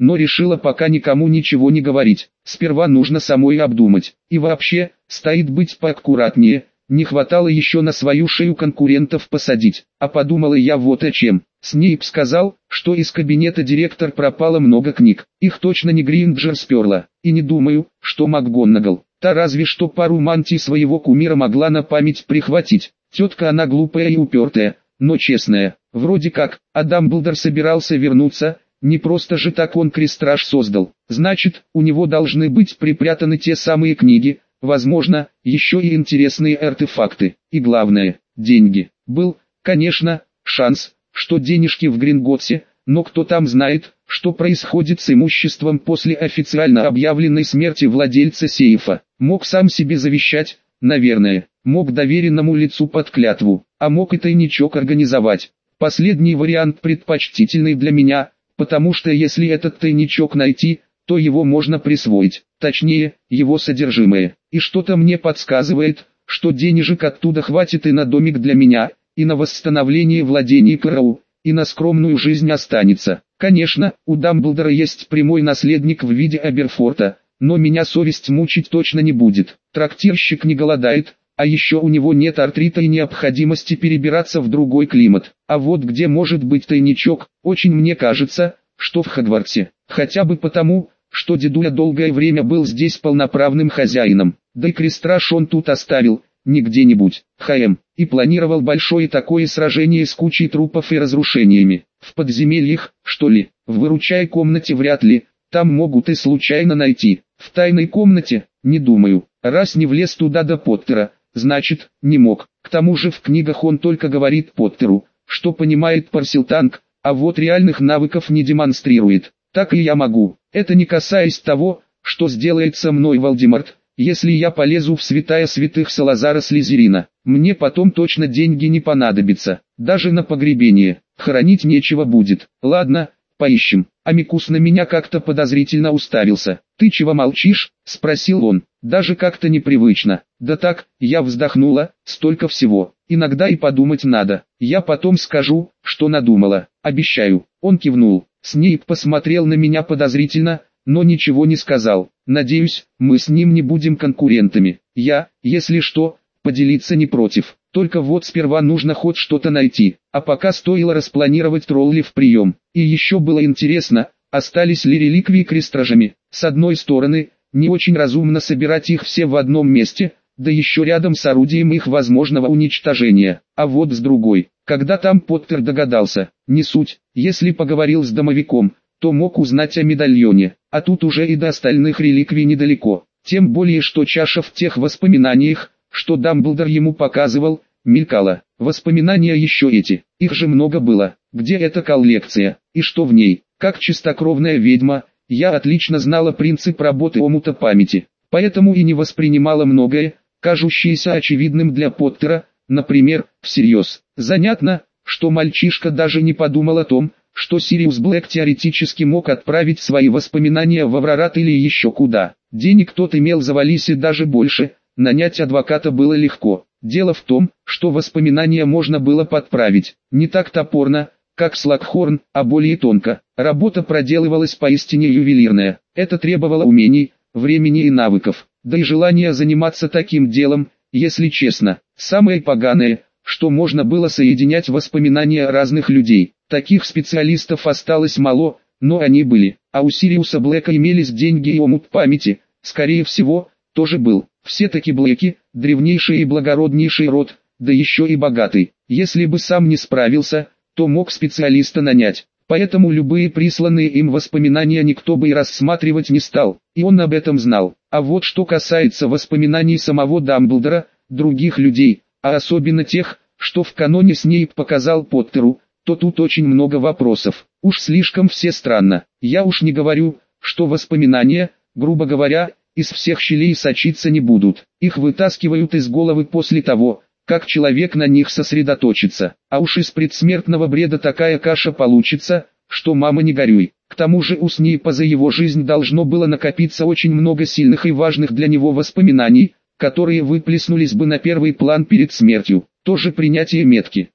A: но решила пока никому ничего не говорить. Сперва нужно самой обдумать. И вообще, стоит быть поаккуратнее. Не хватало еще на свою шею конкурентов посадить. А подумала я вот о чем. Снейп сказал, что из кабинета директор пропало много книг. Их точно не Гринджер сперла. И не думаю, что МакГонагал. Та разве что пару мантий своего кумира могла на память прихватить. Тетка она глупая и упертая, но честная. Вроде как, а Дамблдор собирался вернуться. Не просто же так он крестраж создал. Значит, у него должны быть припрятаны те самые книги. Возможно, еще и интересные артефакты. И главное, деньги. Был, конечно, шанс, что денежки в Гринготсе, но кто там знает, что происходит с имуществом после официально объявленной смерти владельца сейфа. Мог сам себе завещать, наверное, мог доверенному лицу под клятву, а мог и тайничок организовать. Последний вариант предпочтительный для меня, потому что если этот тайничок найти, то его можно присвоить, точнее, его содержимое. И что-то мне подсказывает, что денежек оттуда хватит и на домик для меня, и на восстановление владений Кроу, и на скромную жизнь останется. Конечно, у Дамблдора есть прямой наследник в виде Аберфорта, но меня совесть мучить точно не будет. Трактирщик не голодает, а еще у него нет артрита и необходимости перебираться в другой климат. А вот где может быть тайничок, очень мне кажется, что в Хогвартсе. Хотя бы потому, что дедуля долгое время был здесь полноправным хозяином. Да и крестраж он тут оставил, не где-нибудь, ХМ, и планировал большое такое сражение с кучей трупов и разрушениями. В подземельях, что ли, в выручай комнате вряд ли, там могут и случайно найти. В тайной комнате, не думаю, раз не влез туда до Поттера, значит, не мог. К тому же в книгах он только говорит Поттеру, что понимает Парселтанг, а вот реальных навыков не демонстрирует. Так и я могу, это не касаясь того, что сделает со мной Волдеморт, если я полезу в святая святых Салазара Слизерина. Мне потом точно деньги не понадобятся, даже на погребение, хоронить нечего будет. Ладно, поищем. Амикус на меня как-то подозрительно уставился. «Ты чего молчишь?» – спросил он, даже как-то непривычно. «Да так», – я вздохнула, – «столько всего. Иногда и подумать надо. Я потом скажу, что надумала, обещаю». Он кивнул. Снейп посмотрел на меня подозрительно, но ничего не сказал. «Надеюсь, мы с ним не будем конкурентами. Я, если что, поделиться не против. Только вот сперва нужно хоть что-то найти, а пока стоило распланировать тролли в прием. И еще было интересно, остались ли реликвии крестражами. С одной стороны, не очень разумно собирать их все в одном месте, да еще рядом с орудием их возможного уничтожения. А вот с другой, когда там Поттер догадался, не суть, если поговорил с домовиком, то мог узнать о медальоне, а тут уже и до остальных реликвий недалеко. Тем более, что чаша в тех воспоминаниях, что Дамблдор ему показывал, мелькала. Воспоминания еще эти, их же много было. Где эта коллекция, и что в ней? Как чистокровная ведьма, я отлично знала принцип работы омута памяти, поэтому и не воспринимала многое, кажущееся очевидным для Поттера, например, всерьез. Занятно, что мальчишка даже не подумал о том, что Сириус Блэк теоретически мог отправить свои воспоминания в Аврорат или еще куда. Денег тот имел завались и даже больше. Нанять адвоката было легко. Дело в том, что воспоминания можно было подправить, не так топорно, как Слакхорн, а более тонко. Работа проделывалась поистине ювелирная. Это требовало умений, времени и навыков, да и желания заниматься таким делом, если честно. Самое поганое, что можно было соединять воспоминания разных людей. Таких специалистов осталось мало, но они были. А у Сириуса Блэка имелись деньги и омут памяти, скорее всего, тоже был. Все-таки Блэки, древнейший и благороднейший род, да еще и богатый. Если бы сам не справился, то мог специалиста нанять. Поэтому любые присланные им воспоминания никто бы и рассматривать не стал, и он об этом знал. А вот что касается воспоминаний самого Дамблдора, других людей, а особенно тех, что в каноне Снейп показал Поттеру, то тут очень много вопросов. Уж слишком все странно. Я уж не говорю, что воспоминания, грубо говоря, из всех щелей сочиться не будут. Их вытаскивают из головы после того, как человек на них сосредоточится. А уж из предсмертного бреда такая каша получится, что мама не горюй. К тому же у Снейпа за его жизнь должно было накопиться очень много сильных и важных для него воспоминаний, которые выплеснулись бы на первый план перед смертью. Тоже принятие метки.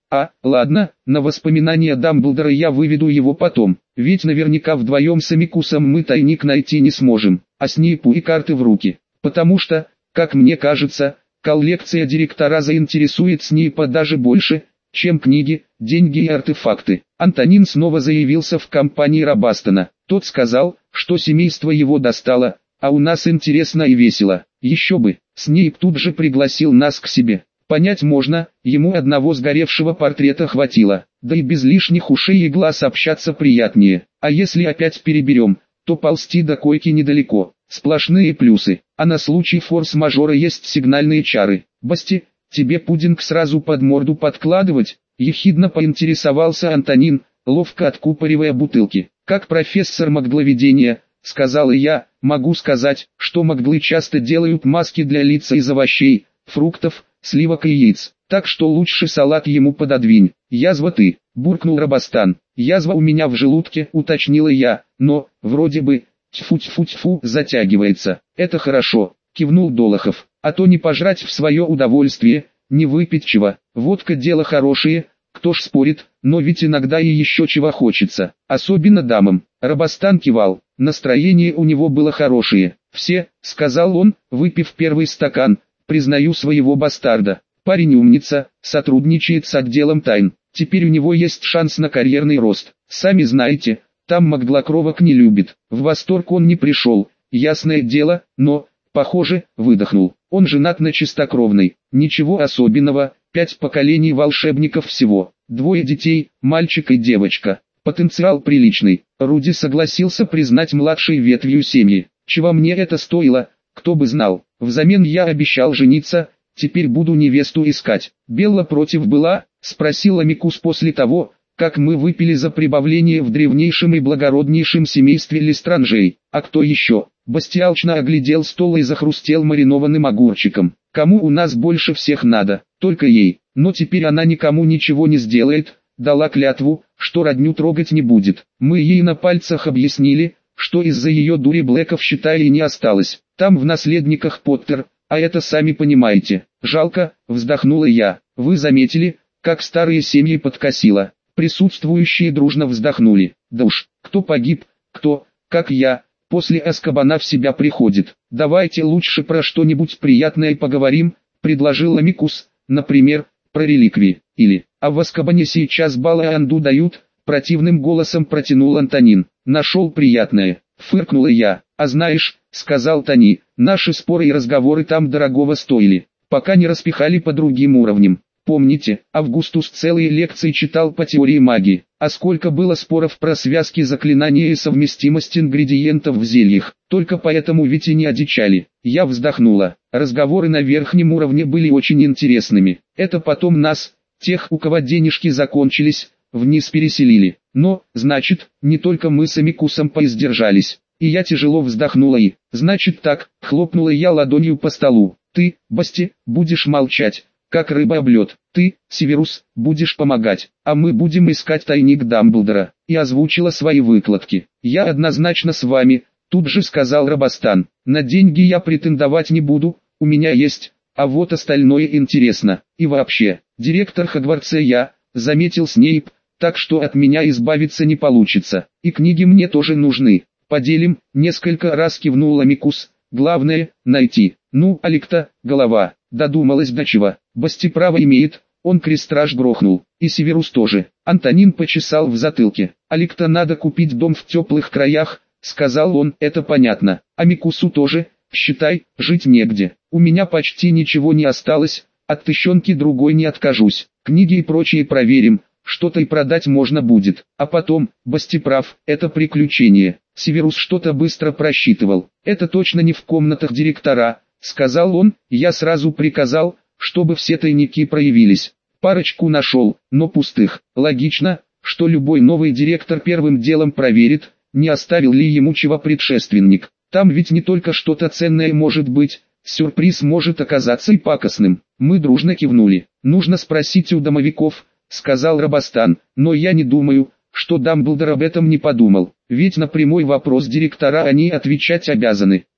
A: А, ладно, на воспоминания Дамблдора я выведу его потом, ведь наверняка вдвоем с Амикусом мы тайник найти не сможем, а Снейпу и карты в руки. Потому что, как мне кажется, коллекция директора заинтересует Снейпа даже больше, чем книги, деньги и артефакты. Антонин снова заявился в компании Робастона. Тот сказал, что семейство его достало, а у нас интересно и весело. Еще бы, Снейп тут же пригласил нас к себе. Понять можно, ему одного сгоревшего портрета хватило, да и без лишних ушей и глаз общаться приятнее. А если опять переберем, то ползти до койки недалеко, сплошные плюсы. А на случай форс-мажора есть сигнальные чары. Басти, тебе пудинг сразу под морду подкладывать? Ехидно поинтересовался Антонин, ловко откупоривая бутылки. Как профессор магловедения, сказал я, могу сказать, что маглы часто делают маски для лица из овощей, фруктов, сливок и яиц. Так что лучше салат ему пододвинь. Язва ты, буркнул Робастан. Язва у меня в желудке, уточнила я, но, вроде бы, тьфу-тьфу-тьфу, затягивается. Это хорошо, кивнул Долохов. А то не пожрать в свое удовольствие, не выпить чего. Водка дело хорошее, кто ж спорит, но ведь иногда и еще чего хочется. Особенно дамам. Робастан кивал. Настроение у него было хорошее. Все, сказал он, выпив первый стакан, признаю своего бастарда. Парень умница, сотрудничает с отделом тайн. Теперь у него есть шанс на карьерный рост. Сами знаете, там маглокровок не любит. В восторг он не пришел, ясное дело, но, похоже, выдохнул. Он женат на чистокровной. Ничего особенного, пять поколений волшебников всего. Двое детей, мальчик и девочка. Потенциал приличный. Руди согласился признать младшей ветвью семьи. Чего мне это стоило, кто бы знал. Взамен я обещал жениться, теперь буду невесту искать. Белла против была, спросил Амикус после того, как мы выпили за прибавление в древнейшем и благороднейшем семействе Лестранжей. А кто еще? Бастиалчно оглядел стол и захрустел маринованным огурчиком. Кому у нас больше всех надо? Только ей. Но теперь она никому ничего не сделает, дала клятву, что родню трогать не будет. Мы ей на пальцах объяснили, что из-за ее дури Блэков считай и не осталось. Там в наследниках Поттер, а это сами понимаете. Жалко, вздохнула я. Вы заметили, как старые семьи подкосило? Присутствующие дружно вздохнули. Да уж, кто погиб, кто, как я, после Азкабана в себя приходит. Давайте лучше про что-нибудь приятное поговорим, предложил Амикус, например, про реликвии. Или, а в Азкабане сейчас Балаанду дают, противным голосом протянул Антонин. Нашел приятное, фыркнула я. А знаешь, сказал Тони, наши споры и разговоры там дорогого стоили, пока не распихали по другим уровням. Помните, Августус целые лекции читал по теории магии, а сколько было споров про связки заклинания и совместимость ингредиентов в зельях, только поэтому ведь и не одичали. Я вздохнула, разговоры на верхнем уровне были очень интересными, это потом нас, тех у кого денежки закончились, вниз переселили. Но, значит, не только мы с Амикусом поиздержались. И я тяжело вздохнула и, значит так, хлопнула я ладонью по столу. Ты, Басти, будешь молчать, как рыба об лед. Ты, Северус, будешь помогать, а мы будем искать тайник Дамблдора. И озвучила свои выкладки. Я однозначно с вами, тут же сказал Робастан. На деньги я претендовать не буду, у меня есть, а вот остальное интересно. И вообще, директор Хогвартса я, заметил Снейп, так что от меня избавиться не получится. И книги мне тоже нужны. Поделим, несколько раз кивнул Амикус. Главное, найти. Ну, Аликта, голова, додумалась до чего. Басти право имеет, он крестраж грохнул. И Северус тоже. Антонин почесал в затылке. Аликта надо купить дом в теплых краях, сказал он, это понятно. Амикусу тоже, считай, жить негде. У меня почти ничего не осталось, от тыщенки другой не откажусь. Книги и прочее проверим. Что-то и продать можно будет, а потом, Басти прав, это приключение. Северус что-то быстро просчитывал. Это точно не в комнатах директора, сказал он, я сразу приказал, чтобы все тайники проявились. Парочку нашел, но пустых. Логично, что любой новый директор первым делом проверит, не оставил ли ему чего предшественник. Там ведь не только что-то ценное может быть, сюрприз может оказаться и пакостным. Мы дружно кивнули. Нужно спросить у домовиков, сказал Робастан, но я не думаю, что Дамблдор об этом не подумал, ведь на прямой вопрос директора они отвечать обязаны.